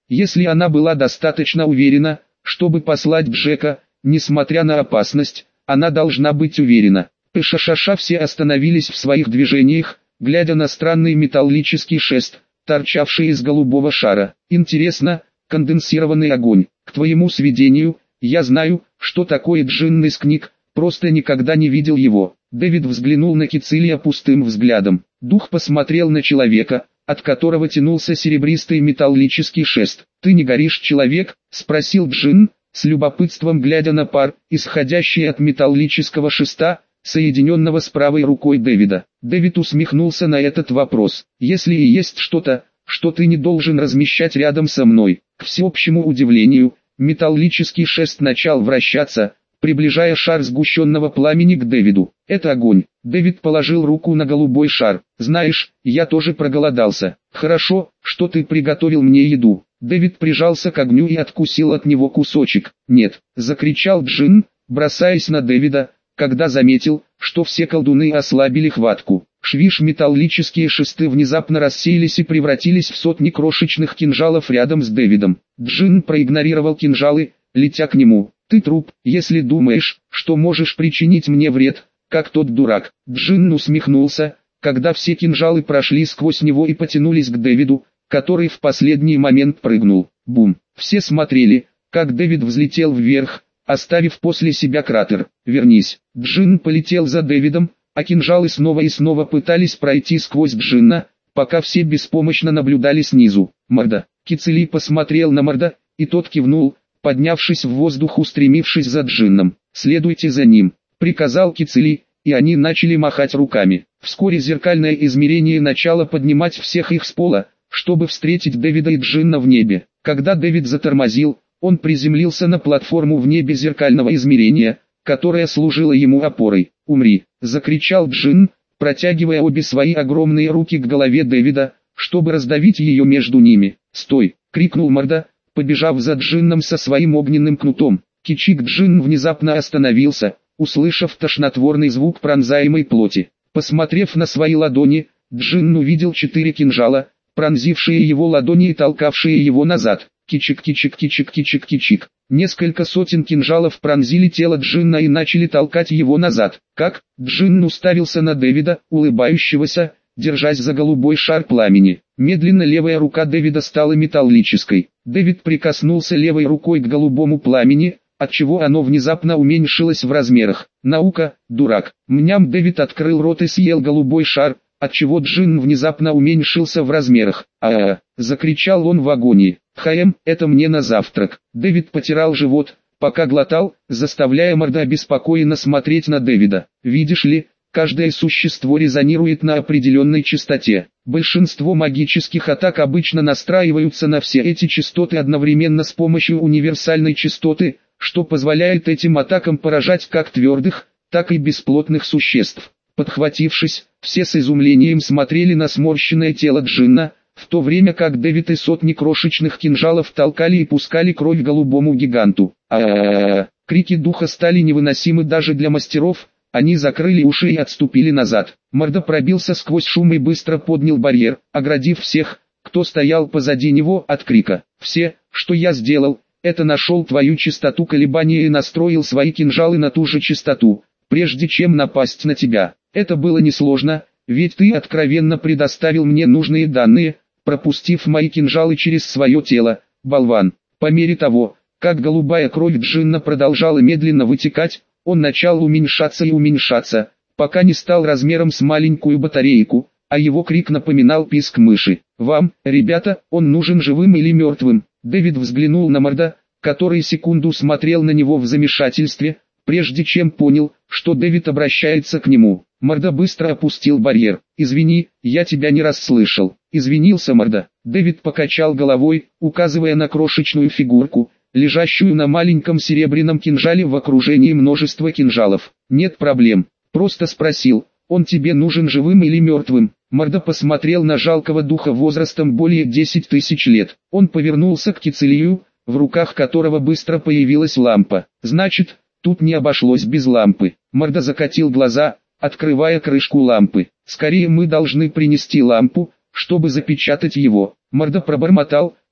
Если она была достаточно уверена, чтобы послать Джека, несмотря на опасность, она должна быть уверена. Пышашаша все остановились в своих движениях, глядя на странный металлический шест, торчавший из голубого шара. Интересно, конденсированный огонь. К твоему сведению, я знаю, что такое джинн из книг, просто никогда не видел его. Дэвид взглянул на Кицилия пустым взглядом. Дух посмотрел на человека, от которого тянулся серебристый металлический шест. «Ты не горишь, человек?» — спросил джинн, с любопытством глядя на пар, исходящий от металлического шеста, соединенного с правой рукой Дэвида. Дэвид усмехнулся на этот вопрос. «Если и есть что-то, что ты не должен размещать рядом со мной». К всеобщему удивлению, металлический шест начал вращаться, приближая шар сгущенного пламени к Дэвиду. «Это огонь». Дэвид положил руку на голубой шар. «Знаешь, я тоже проголодался. Хорошо, что ты приготовил мне еду». Дэвид прижался к огню и откусил от него кусочек. «Нет!» — закричал джинн, бросаясь на Дэвида, когда заметил, что все колдуны ослабили хватку. Швиш металлические шесты внезапно рассеялись и превратились в сотни крошечных кинжалов рядом с Дэвидом. Джинн проигнорировал кинжалы, летя к нему. «Ты труп, если думаешь, что можешь причинить мне вред, как тот дурак». Джинн усмехнулся, когда все кинжалы прошли сквозь него и потянулись к Дэвиду, который в последний момент прыгнул. Бум! Все смотрели, как Дэвид взлетел вверх, оставив после себя кратер. «Вернись!» Джинн полетел за Дэвидом, а кинжалы снова и снова пытались пройти сквозь Джинна, пока все беспомощно наблюдали снизу. «Морда!» Кицилий посмотрел на Морда, и тот кивнул, поднявшись в воздух, устремившись за Джинном. «Следуйте за ним!» — приказал Кицилий, и они начали махать руками. Вскоре зеркальное измерение начало поднимать всех их с пола, чтобы встретить Дэвида и Джинна в небе. Когда Дэвид затормозил, он приземлился на платформу в небе зеркального измерения, которая служила ему опорой. «Умри!» — закричал Джинн, протягивая обе свои огромные руки к голове Дэвида, чтобы раздавить ее между ними. «Стой!» — крикнул Морда, побежав за Джинном со своим огненным кнутом. Кичик Джинн внезапно остановился, услышав тошнотворный звук пронзаемой плоти. Посмотрев на свои ладони, Джинн увидел четыре кинжала, пронзившие его ладони и толкавшие его назад. Кичик-кичик-кичик-кичик-кичик. Несколько сотен кинжалов пронзили тело Джинна и начали толкать его назад. «Как?» Джинн уставился на Дэвида, улыбающегося, держась за голубой шар пламени. Медленно левая рука Дэвида стала металлической. Дэвид прикоснулся левой рукой к голубому пламени, отчего оно внезапно уменьшилось в размерах. «Наука, дурак!» Мням Дэвид открыл рот и съел голубой шар, отчего Джинн внезапно уменьшился в размерах. «А-а-а!» — закричал он в агонии. «Хаем, это мне на завтрак». Дэвид потирал живот, пока глотал, заставляя Морда обеспокоенно смотреть на Дэвида. «Видишь ли, каждое существо резонирует на определенной частоте. Большинство магических атак обычно настраиваются на все эти частоты одновременно с помощью универсальной частоты, что позволяет этим атакам поражать как твердых, так и бесплотных существ». Подхватившись, все с изумлением смотрели на сморщенное тело Джинна, в то время как Дэвид и сотни крошечных кинжалов толкали и пускали кровь голубому гиганту. А-а-а! Крики духа стали невыносимы даже для мастеров, они закрыли уши и отступили назад. Морда пробился сквозь шум и быстро поднял барьер, оградив всех, кто стоял позади него, от крика. «Все, что я сделал, это нашел твою частоту колебания и настроил свои кинжалы на ту же частоту, прежде чем напасть на тебя. Это было несложно, ведь ты откровенно предоставил мне нужные данные, пропустив мои кинжалы через свое тело, болван». По мере того, как голубая кровь Джинна продолжала медленно вытекать, он начал уменьшаться и уменьшаться, пока не стал размером с маленькую батарейку, а его крик напоминал писк мыши. «Вам, ребята, он нужен живым или мертвым?» Дэвид взглянул на Морда, который секунду смотрел на него в замешательстве, прежде чем понял, что Дэвид обращается к нему. Морда быстро опустил барьер. «Извини, я тебя не расслышал». Извинился Морда. Дэвид покачал головой, указывая на крошечную фигурку, лежащую на маленьком серебряном кинжале в окружении множества кинжалов. «Нет проблем. Просто спросил, он тебе нужен живым или мертвым?» Морда посмотрел на жалкого духа возрастом более десять тысяч лет. Он повернулся к Кицилию, в руках которого быстро появилась лампа. «Значит, тут не обошлось без лампы». Морда закатил глаза, открывая крышку лампы. «Скорее мы должны принести лампу, чтобы запечатать его». Морда пробормотал,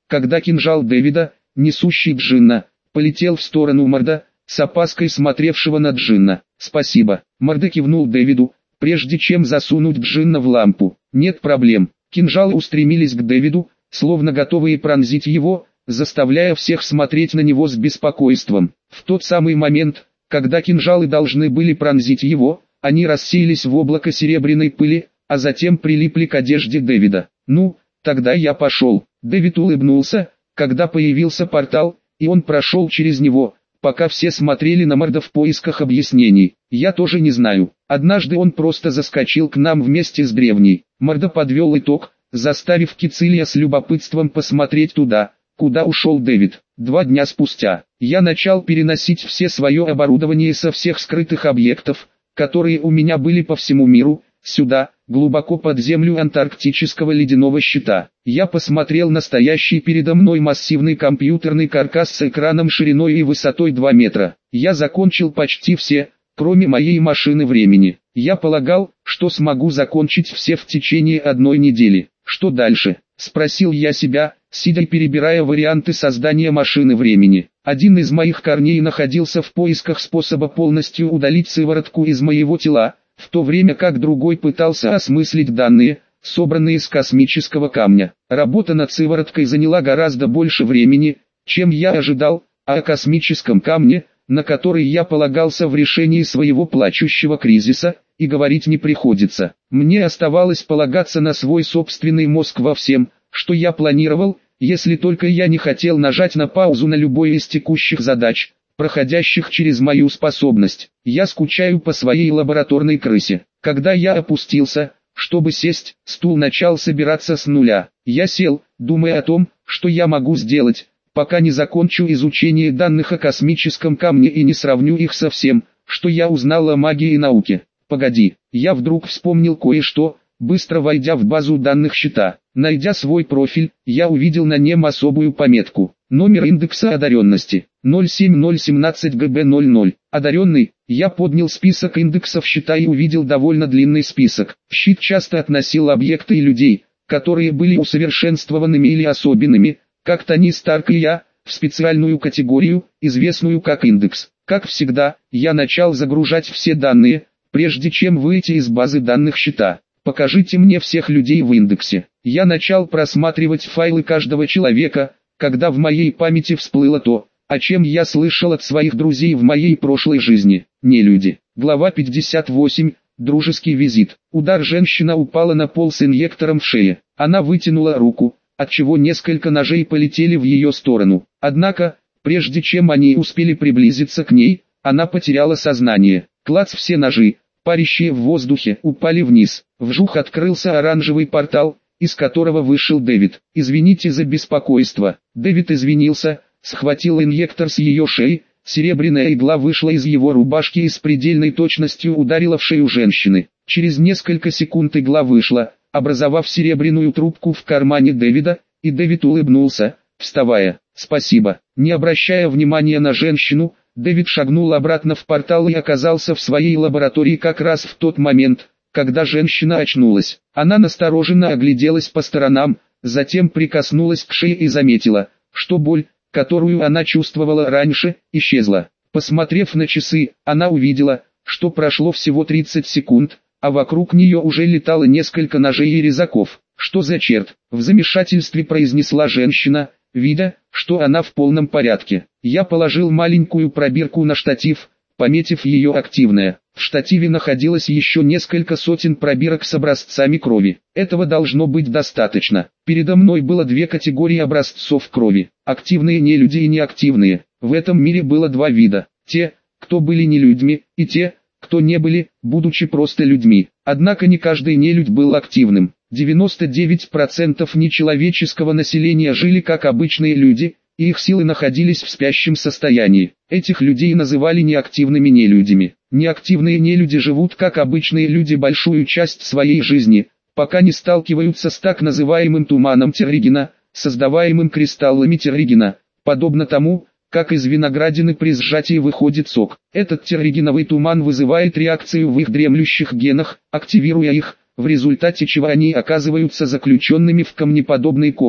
когда кинжал Дэвида, несущий Джинна, полетел в сторону Морда, с опаской смотревшего на Джинна. «Спасибо», — Морда кивнул Дэвиду, прежде чем засунуть Джинна в лампу. «Нет проблем». Кинжалы устремились к Дэвиду, словно готовые пронзить его, заставляя всех смотреть на него с беспокойством. В тот самый момент, когда кинжалы должны были пронзить его, они рассеялись в облако серебряной пыли, а затем прилипли к одежде Дэвида. «Ну, тогда я пошел». Дэвид улыбнулся, когда появился портал, и он прошел через него, пока все смотрели на Морда в поисках объяснений. «Я тоже не знаю. Однажды он просто заскочил к нам вместе с древней». Морда подвел итог, заставив Кицилия с любопытством посмотреть туда, куда ушел Дэвид. Два дня спустя, я начал переносить все свое оборудование со всех скрытых объектов, которые у меня были по всему миру, сюда, глубоко под землю антарктического ледяного щита. Я посмотрел на стоящий передо мной массивный компьютерный каркас с экраном шириной и высотой два метра. Я закончил почти все, кроме моей машины времени. Я полагал, что смогу закончить все в течение одной недели. Что дальше? Спросил я себя, сидя и перебирая варианты создания машины времени. Один из моих корней находился в поисках способа полностью удалить сыворотку из моего тела, в то время как другой пытался осмыслить данные, собранные из космического камня. Работа над сывороткой заняла гораздо больше времени, чем я ожидал, а о космическом камне, на который я полагался в решении своего плачущего кризиса, и говорить не приходится. Мне оставалось полагаться на свой собственный мозг во всем, что я планировал, если только я не хотел нажать на паузу на любой из текущих задач, проходящих через мою способность. Я скучаю по своей лабораторной крысе. Когда я опустился, чтобы сесть, стул начал собираться с нуля. Я сел, думая о том, что я могу сделать, пока не закончу изучение данных о космическом камне и не сравню их со всем, что я узнал о магии и науке. Погоди, я вдруг вспомнил кое-что, быстро войдя в базу данных щита. Найдя свой профиль, я увидел на нем особую пометку. Номер индекса одаренности ноль семь ноль один семь гэ бэ ноль ноль. Одаренный. Я поднял список индексов щита и увидел довольно длинный список. Щит часто относил объекты и людей, которые были усовершенствованными или особенными, как Тони Старк и я, в специальную категорию, известную как индекс. Как всегда, я начал загружать все данные, прежде чем выйти из базы данных щита. Покажите мне всех людей в индексе. Я начал просматривать файлы каждого человека, когда в моей памяти всплыло то, о чем я слышал от своих друзей в моей прошлой жизни. Нелюди. Глава пятьдесят восемь. Дружеский визит. Удар. Женщина упала на пол с инъектором в шее. Она вытянула руку, отчего несколько ножей полетели в ее сторону. Однако, прежде чем они успели приблизиться к ней, она потеряла сознание. Клац. Все ножи, парящие в воздухе, упали вниз. Вжух. Открылся оранжевый портал, из которого вышел Дэвид. «Извините за беспокойство». Дэвид извинился, схватил инъектор с ее шеи, серебряная игла вышла из его рубашки и с предельной точностью ударила в шею женщины. Через несколько секунд игла вышла, образовав серебряную трубку в кармане Дэвида, и Дэвид улыбнулся, вставая. «Спасибо». Не обращая внимания на женщину, Дэвид шагнул обратно в портал и оказался в своей лаборатории как раз в тот момент, когда женщина очнулась. Она настороженно огляделась по сторонам, затем прикоснулась к шее и заметила, что боль, которую она чувствовала раньше, исчезла. Посмотрев на часы, она увидела, что прошло всего тридцать секунд, а вокруг нее уже летало несколько ножей и резаков. «Что за черт?» — в замешательстве произнесла женщина, видя, что она в полном порядке. Я положил маленькую пробирку на штатив, пометив ее активное. В штативе находилось еще несколько сотен пробирок с образцами крови. Этого должно быть достаточно. Передо мной было две категории образцов крови: активные нелюди и неактивные. В этом мире было два вида: те, кто были не людьми, и те, кто не были, будучи просто людьми. Однако не каждый нелюдь был активным. девяносто девять процентов нечеловеческого населения жили как обычные люди, и их силы находились в спящем состоянии. Этих людей называли неактивными нелюдями. Неактивные нелюди живут как обычные люди большую часть своей жизни, пока не сталкиваются с так называемым туманом Терригена, создаваемым кристаллами Терригена, подобно тому, как из виноградины при сжатии выходит сок. Этот терригеновый туман вызывает реакцию в их дремлющих генах, активируя их, в результате чего они оказываются заключенными в камнеподобный кокон.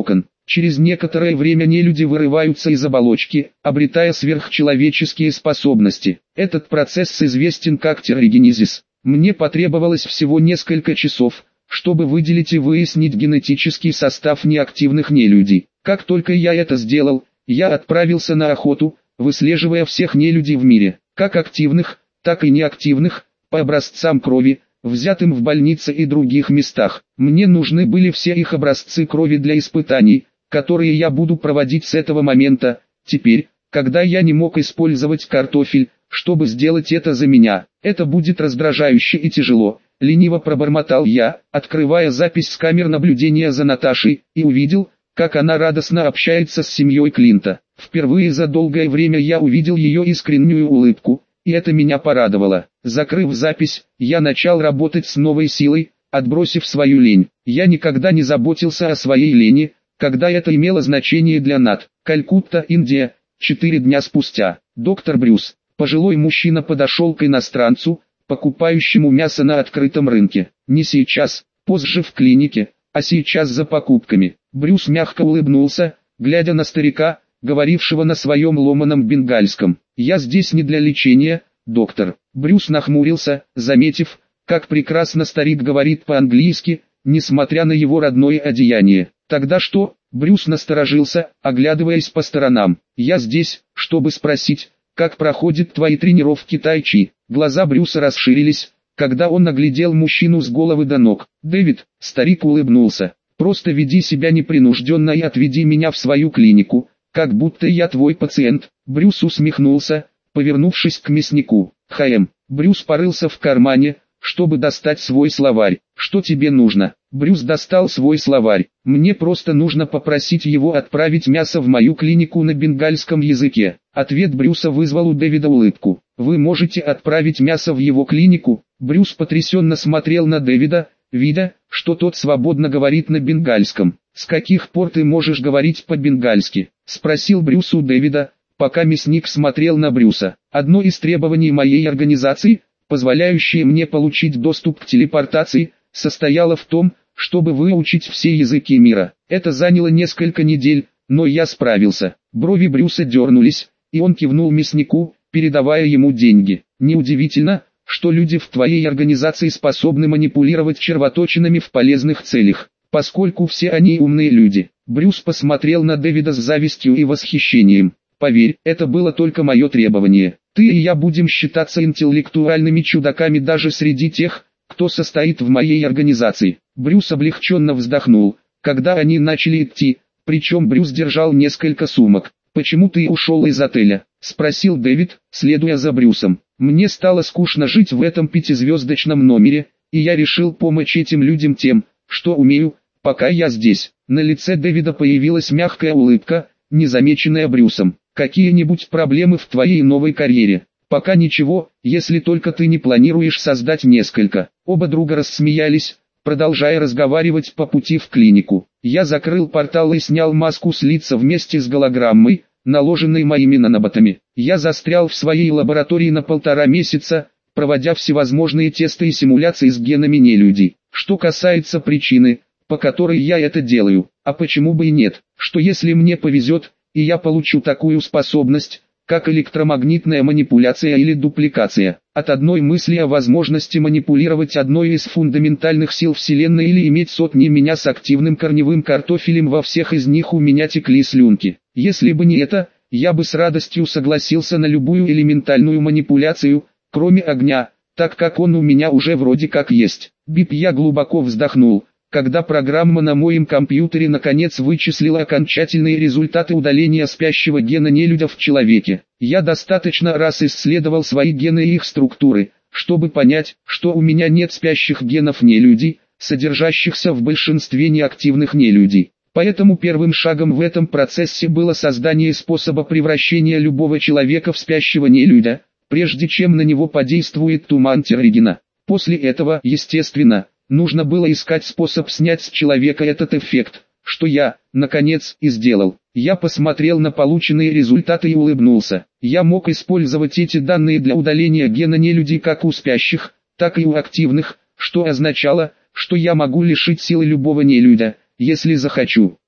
Через некоторое время нелюди вырываются из оболочки, обретая сверхчеловеческие способности. Этот процесс известен как террогенезис. Мне потребовалось всего несколько часов, чтобы выделить и выяснить генетический состав неактивных нелюдей. Как только я это сделал, я отправился на охоту, выслеживая всех нелюдей в мире, как активных, так и неактивных, по образцам крови, взятым в больнице и других местах. Мне нужны были все их образцы крови для испытаний, которые я буду проводить с этого момента. Теперь, когда я не мог использовать картофель, чтобы сделать это за меня, это будет раздражающе и тяжело. Лениво пробормотал я, открывая запись с камер наблюдения за Наташей, и увидел, как она радостно общается с семьей Клинта. Впервые за долгое время я увидел ее искреннюю улыбку, и это меня порадовало. Закрыв запись, я начал работать с новой силой, отбросив свою лень. Я никогда не заботился о своей лени, когда это имело значение для Нат. Калькутта, Индия. Четыре дня спустя. Доктор Брюс, пожилой мужчина, подошел к иностранцу, покупающему мясо на открытом рынке. Не сейчас, позже в клинике, а сейчас за покупками. Брюс мягко улыбнулся, глядя на старика, говорившего на своем ломаном бенгальском. «Я здесь не для лечения, доктор». Брюс нахмурился, заметив, как прекрасно старик говорит по-английски, несмотря на его родное одеяние. «Тогда что?» Брюс насторожился, оглядываясь по сторонам. «Я здесь, чтобы спросить, как проходят твои тренировки тай-чи». Глаза Брюса расширились, когда он оглядел мужчину с головы до ног. «Дэвид», старик улыбнулся, — «просто веди себя непринужденно и отведи меня в свою клинику, как будто я твой пациент». Брюс усмехнулся, повернувшись к мяснику. «Хаем». Брюс порылся в кармане, чтобы достать свой словарь. «Что тебе нужно?» Брюс достал свой словарь. «Мне просто нужно попросить его отправить мясо в мою клинику на бенгальском языке». Ответ Брюса вызвал у Дэвида улыбку. «Вы можете отправить мясо в его клинику?» Брюс потрясенно смотрел на Дэвида, видя, что тот свободно говорит на бенгальском. «С каких пор ты можешь говорить по-бенгальски?» — спросил Брюс у Дэвида, пока мясник смотрел на Брюса. «Одно из требований моей организации, позволяющее мне получить доступ к телепортации, состояло в том, чтобы выучить все языки мира. Это заняло несколько недель, но я справился». Брови Брюса дернулись, и он кивнул мяснику, передавая ему деньги. «Неудивительно, что люди в твоей организации способны манипулировать червоточинами в полезных целях, поскольку все они умные люди». Брюс посмотрел на Дэвида с завистью и восхищением. «Поверь, это было только мое требование. Ты и я будем считаться интеллектуальными чудаками даже среди тех, кто состоит в моей организации». Брюс облегченно вздохнул, когда они начали идти, причем Брюс держал несколько сумок. «Почему ты ушел из отеля?» — спросил Дэвид, следуя за Брюсом. «Мне стало скучно жить в этом пятизвездочном номере, и я решил помочь этим людям тем, что умею, пока я здесь». На лице Дэвида появилась мягкая улыбка, незамеченная Брюсом. «Какие-нибудь проблемы в твоей новой карьере?» «Пока ничего, если только ты не планируешь создать несколько». Оба друга рассмеялись, продолжая разговаривать по пути в клинику. Я закрыл портал и снял маску с лица вместе с голограммой, наложенной моими наноботами. Я застрял в своей лаборатории на полтора месяца, проводя всевозможные тесты и симуляции с генами нелюдей. Что касается причины, по которой я это делаю, а почему бы и нет, что если мне повезет, и я получу такую способность, как электромагнитная манипуляция или дупликация. От одной мысли о возможности манипулировать одной из фундаментальных сил Вселенной или иметь сотни меня с активным корневым картофелем во всех из них у меня текли слюнки. Если бы не это, я бы с радостью согласился на любую элементальную манипуляцию, кроме огня, так как он у меня уже вроде как есть. Бип, я глубоко вздохнул, когда программа на моем компьютере наконец вычислила окончательные результаты удаления спящего гена нелюдя в человеке. Я достаточно раз исследовал свои гены и их структуры, чтобы понять, что у меня нет спящих генов нелюдей, содержащихся в большинстве неактивных нелюдей. Поэтому первым шагом в этом процессе было создание способа превращения любого человека в спящего нелюдя, прежде чем на него подействует туман Терригена. После этого, естественно, нужно было искать способ снять с человека этот эффект, что я, наконец, и сделал. Я посмотрел на полученные результаты и улыбнулся. Я мог использовать эти данные для удаления гена нелюдей как у спящих, так и у активных, что означало, что я могу лишить силы любого нелюдя, если захочу.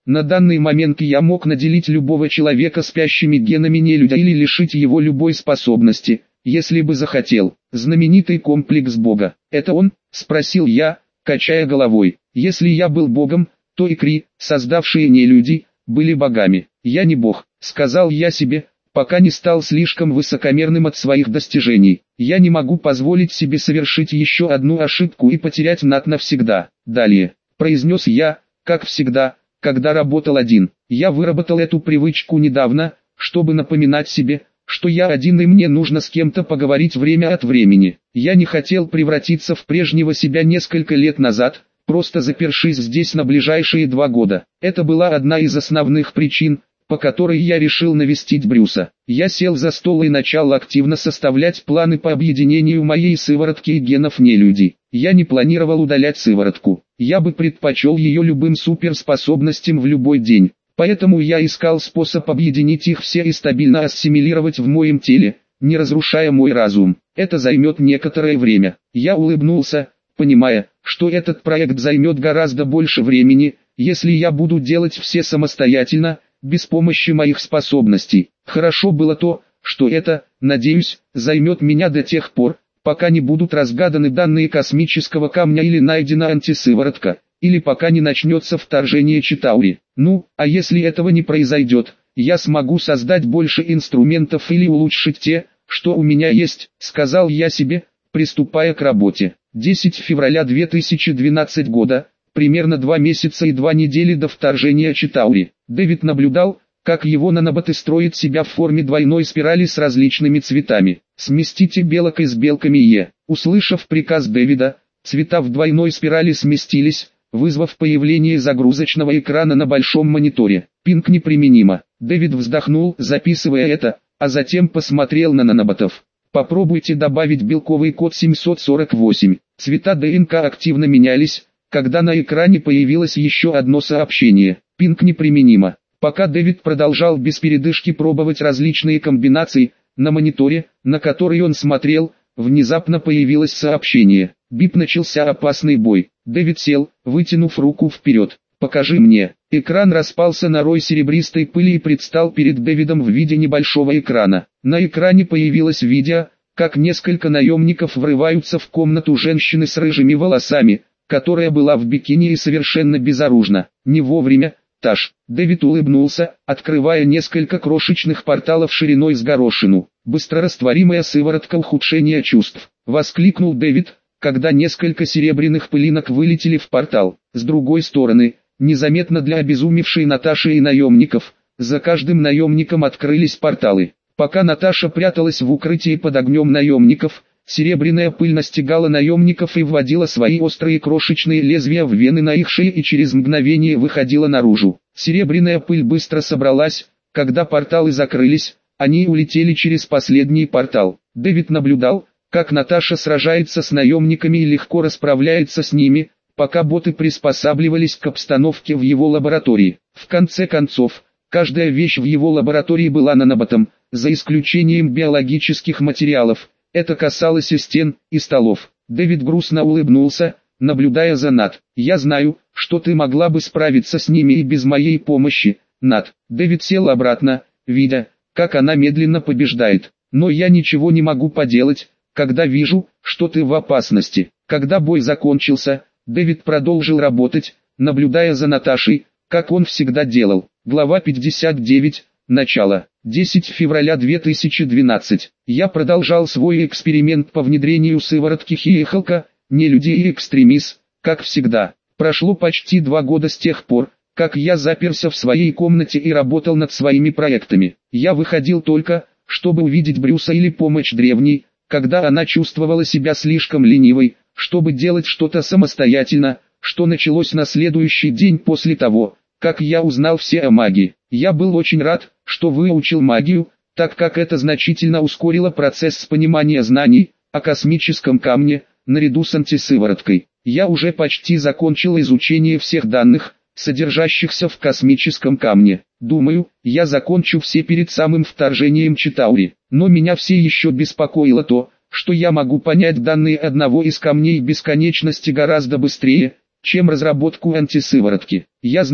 На данный момент я мог наделить любого человека спящими генами нелюдя или лишить его любой способности, если бы захотел. Знаменитый комплекс Бога. Это он? Спросил я, качая головой. Если я был Богом, то и Кри, создавшие нелюди, были богами. Я не Бог, сказал я себе, пока не стал слишком высокомерным от своих достижений. Я не могу позволить себе совершить еще одну ошибку и потерять Нат навсегда. Далее, произнес я, как всегда, когда работал один. Я выработал эту привычку недавно, чтобы напоминать себе, что я один и мне нужно с кем-то поговорить время от времени. Я не хотел превратиться в прежнего себя несколько лет назад, просто запершись здесь на ближайшие два года. Это была одна из основных причин, по которой я решил навестить Брюса. Я сел за стол и начал активно составлять планы по объединению моей сыворотки и генов нелюдей. Я не планировал удалять сыворотку. Я бы предпочел ее любым суперспособностям в любой день. Поэтому я искал способ объединить их все и стабильно ассимилировать в моем теле, не разрушая мой разум. Это займет некоторое время. Я улыбнулся, понимая, что этот проект займет гораздо больше времени, если я буду делать все самостоятельно, без помощи моих способностей. Хорошо было то, что это, надеюсь, займет меня до тех пор, пока не будут разгаданы данные космического камня или найдена антисыворотка, или пока не начнется вторжение Читаури. Ну, а если этого не произойдет, я смогу создать больше инструментов или улучшить те, что у меня есть, сказал я себе, приступая к работе. десятого февраля две тысячи двенадцатого года, примерно два месяца и два недели до вторжения Читаури. Дэвид наблюдал, как его наноботы строят себя в форме двойной спирали с различными цветами. Сместите белок из белками Е. Услышав приказ Дэвида, цвета в двойной спирали сместились, вызвав появление загрузочного экрана на большом мониторе. Пинг неприменимо. Дэвид вздохнул, записывая это, а затем посмотрел на наноботов. Попробуйте добавить белковый код семьсот сорок восемь. Цвета ДНК активно менялись, когда на экране появилось еще одно сообщение. Пинг неприменимо. Пока Дэвид продолжал без передышки пробовать различные комбинации, на мониторе, на который он смотрел, внезапно появилось сообщение. Бип, начался опасный бой. Дэвид сел, вытянув руку вперед. «Покажи мне». Экран распался на рой серебристой пыли и предстал перед Дэвидом в виде небольшого экрана. На экране появилось видео, как несколько наемников врываются в комнату женщины с рыжими волосами, которая была в бикини и совершенно безоружна. Не вовремя, Таш. Дэвид улыбнулся, открывая несколько крошечных порталов шириной с горошину. «Быстрорастворимая сыворотка ухудшения чувств», — воскликнул Дэвид, когда несколько серебряных пылинок вылетели в портал. С другой стороны, незаметно для обезумевшей Наташи и наемников, за каждым наемником открылись порталы. Пока Наташа пряталась в укрытии под огнем наемников, серебряная пыль настигала наемников и вводила свои острые крошечные лезвия в вены на их шее и через мгновение выходила наружу. Серебряная пыль быстро собралась, когда порталы закрылись, они улетели через последний портал. Дэвид наблюдал, как Наташа сражается с наемниками и легко расправляется с ними, пока боты приспосабливались к обстановке в его лаборатории. В конце концов, каждая вещь в его лаборатории была наноботом, за исключением биологических материалов. Это касалось и стен, и столов. Дэвид грустно улыбнулся, наблюдая за Нат. «Я знаю, что ты могла бы справиться с ними и без моей помощи, Нат». Дэвид сел обратно, видя, как она медленно побеждает. «Но я ничего не могу поделать, когда вижу, что ты в опасности». Когда бой закончился, Дэвид продолжил работать, наблюдая за Наташей, как он всегда делал. Глава пятьдесят девять. Начало. десятого февраля две тысячи двенадцатого. Я продолжал свой эксперимент по внедрению сыворотки Хиехалка, нелюдей и экстремис, как всегда. Прошло почти два года с тех пор, как я заперся в своей комнате и работал над своими проектами. Я выходил только, чтобы увидеть Брюса или помочь древней, когда она чувствовала себя слишком ленивой, чтобы делать что-то самостоятельно, что началось на следующий день после того, как я узнал все о магии. Я был очень рад, что выучил магию, так как это значительно ускорило процесс понимания знаний о космическом камне, наряду с антисывороткой. Я уже почти закончил изучение всех данных, содержащихся в космическом камне. Думаю, я закончу все перед самым вторжением Читаури. Но меня все еще беспокоило то, что я могу понять данные одного из камней бесконечности гораздо быстрее, чем разработку антисыворотки. Я знал,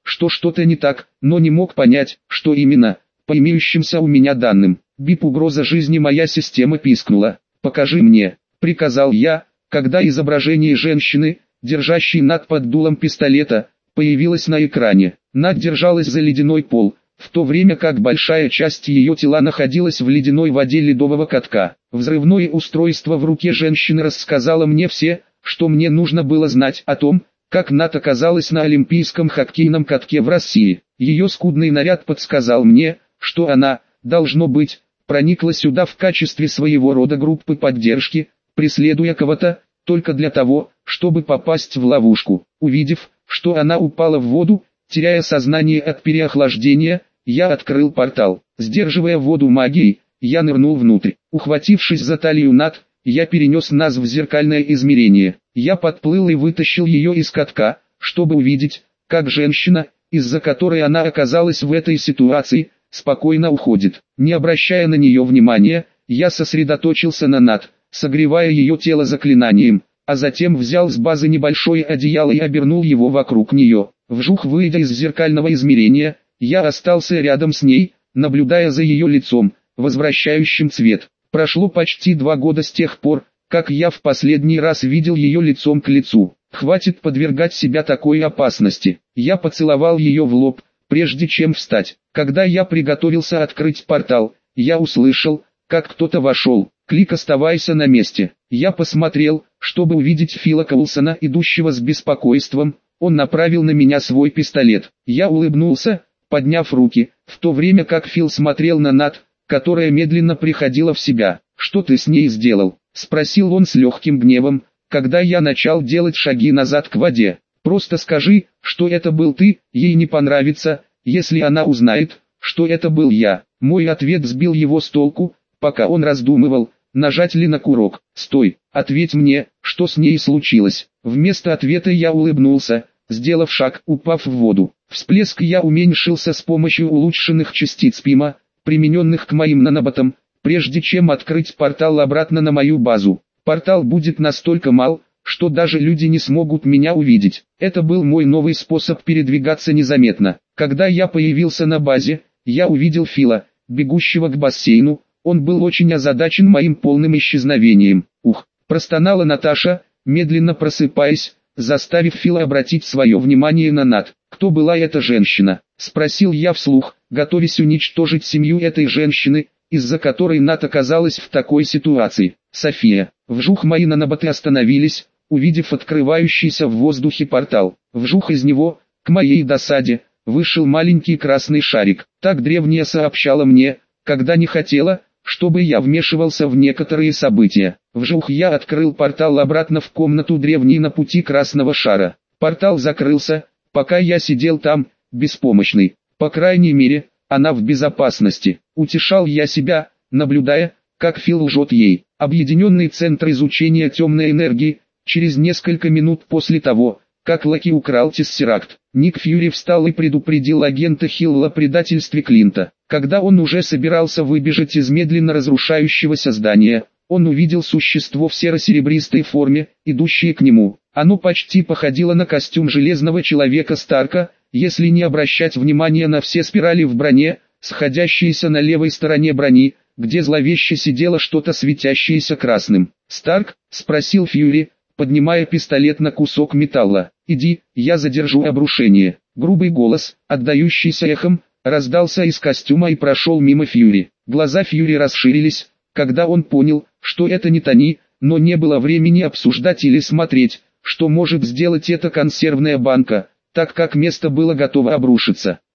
что что-то не так, но не мог понять, что именно. По имеющимся у меня данным, бип угроза жизни, моя система пискнула. «Покажи мне», — приказал я, когда изображение женщины, держащей Над под дулом пистолета, появилось на экране. Над держалась за ледяной пол, в то время как большая часть ее тела находилась в ледяной воде ледового катка. Взрывное устройство в руке женщины рассказало мне все, что мне нужно было знать о том, как Над оказалась на олимпийском хоккейном катке в России. Ее скудный наряд подсказал мне, что она, должно быть, проникла сюда в качестве своего рода группы поддержки, преследуя кого-то, только для того, чтобы попасть в ловушку. Увидев, что она упала в воду, теряя сознание от переохлаждения, я открыл портал. Сдерживая воду магией, я нырнул внутрь. Ухватившись за талию Над, я перенес нас в зеркальное измерение. Я подплыл и вытащил ее из катка, чтобы увидеть, как женщина, из-за которой она оказалась в этой ситуации, спокойно уходит. Не обращая на нее внимания, я сосредоточился на Над, согревая ее тело заклинанием, а затем взял с базы небольшое одеяло и обернул его вокруг нее. Вжух, выйдя из зеркального измерения, я остался рядом с ней, наблюдая за ее лицом, возвращающим цвет. Прошло почти два года с тех пор, как я в последний раз видел ее лицом к лицу. Хватит подвергать себя такой опасности. Я поцеловал ее в лоб, прежде чем встать. Когда я приготовился открыть портал, я услышал, как кто-то вошел. Клик, оставайся на месте. Я посмотрел, чтобы увидеть Фила Коулсона, идущего с беспокойством. Он направил на меня свой пистолет. Я улыбнулся, подняв руки, в то время как Фил смотрел на Над, которая медленно приходила в себя. «Что ты с ней сделал?» — спросил он с легким гневом, когда я начал делать шаги назад к воде. «Просто скажи, что это был ты, ей не понравится, если она узнает, что это был я». Мой ответ сбил его с толку, пока он раздумывал, нажать ли на курок. «Стой, ответь мне, что с ней случилось». Вместо ответа я улыбнулся, сделав шаг, упав в воду. Всплеск я уменьшился с помощью улучшенных частиц ПИМа, примененных к моим наноботам, прежде чем открыть портал обратно на мою базу. Портал будет настолько мал, что даже люди не смогут меня увидеть. Это был мой новый способ передвигаться незаметно. Когда я появился на базе, я увидел Фила, бегущего к бассейну. Он был очень озадачен моим полным исчезновением. «Ух!» – простонала Наташа, медленно просыпаясь, заставив Фила обратить свое внимание на Над. «Кто была эта женщина?» – спросил я вслух, готовясь уничтожить семью этой женщины, из-за которой Над оказалась в такой ситуации. «София». Вжух, мои наноботы остановились, увидев открывающийся в воздухе портал. Вжух, из него, к моей досаде, вышел маленький красный шарик. Так древняя сообщала мне, когда не хотела, чтобы я вмешивался в некоторые события. Вжух, я открыл портал обратно в комнату древней на пути красного шара. Портал закрылся, пока я сидел там, беспомощный. По крайней мере, она в безопасности. Утешал я себя, наблюдая, как Фил лжет ей. Объединенный центр изучения темной энергии. Через несколько минут после того, как Лаки украл Тессеракт, Ник Фьюри встал и предупредил агента Хилла о предательстве Клинта. Когда он уже собирался выбежать из медленно разрушающегося здания, он увидел существо в серо-серебристой форме, идущее к нему. Оно почти походило на костюм Железного Человека Старка, если не обращать внимания на все спирали в броне, сходящиеся на левой стороне брони, где зловеще сидело что-то светящееся красным. «Старк?» — спросил Фьюри, поднимая пистолет на кусок металла. «Иди, я задержу обрушение». Грубый голос, отдающийся эхом, раздался из костюма и прошел мимо Фьюри. Глаза Фьюри расширились, когда он понял, что это не Тони, но не было времени обсуждать или смотреть, что может сделать эта консервная банка, так как место было готово обрушиться.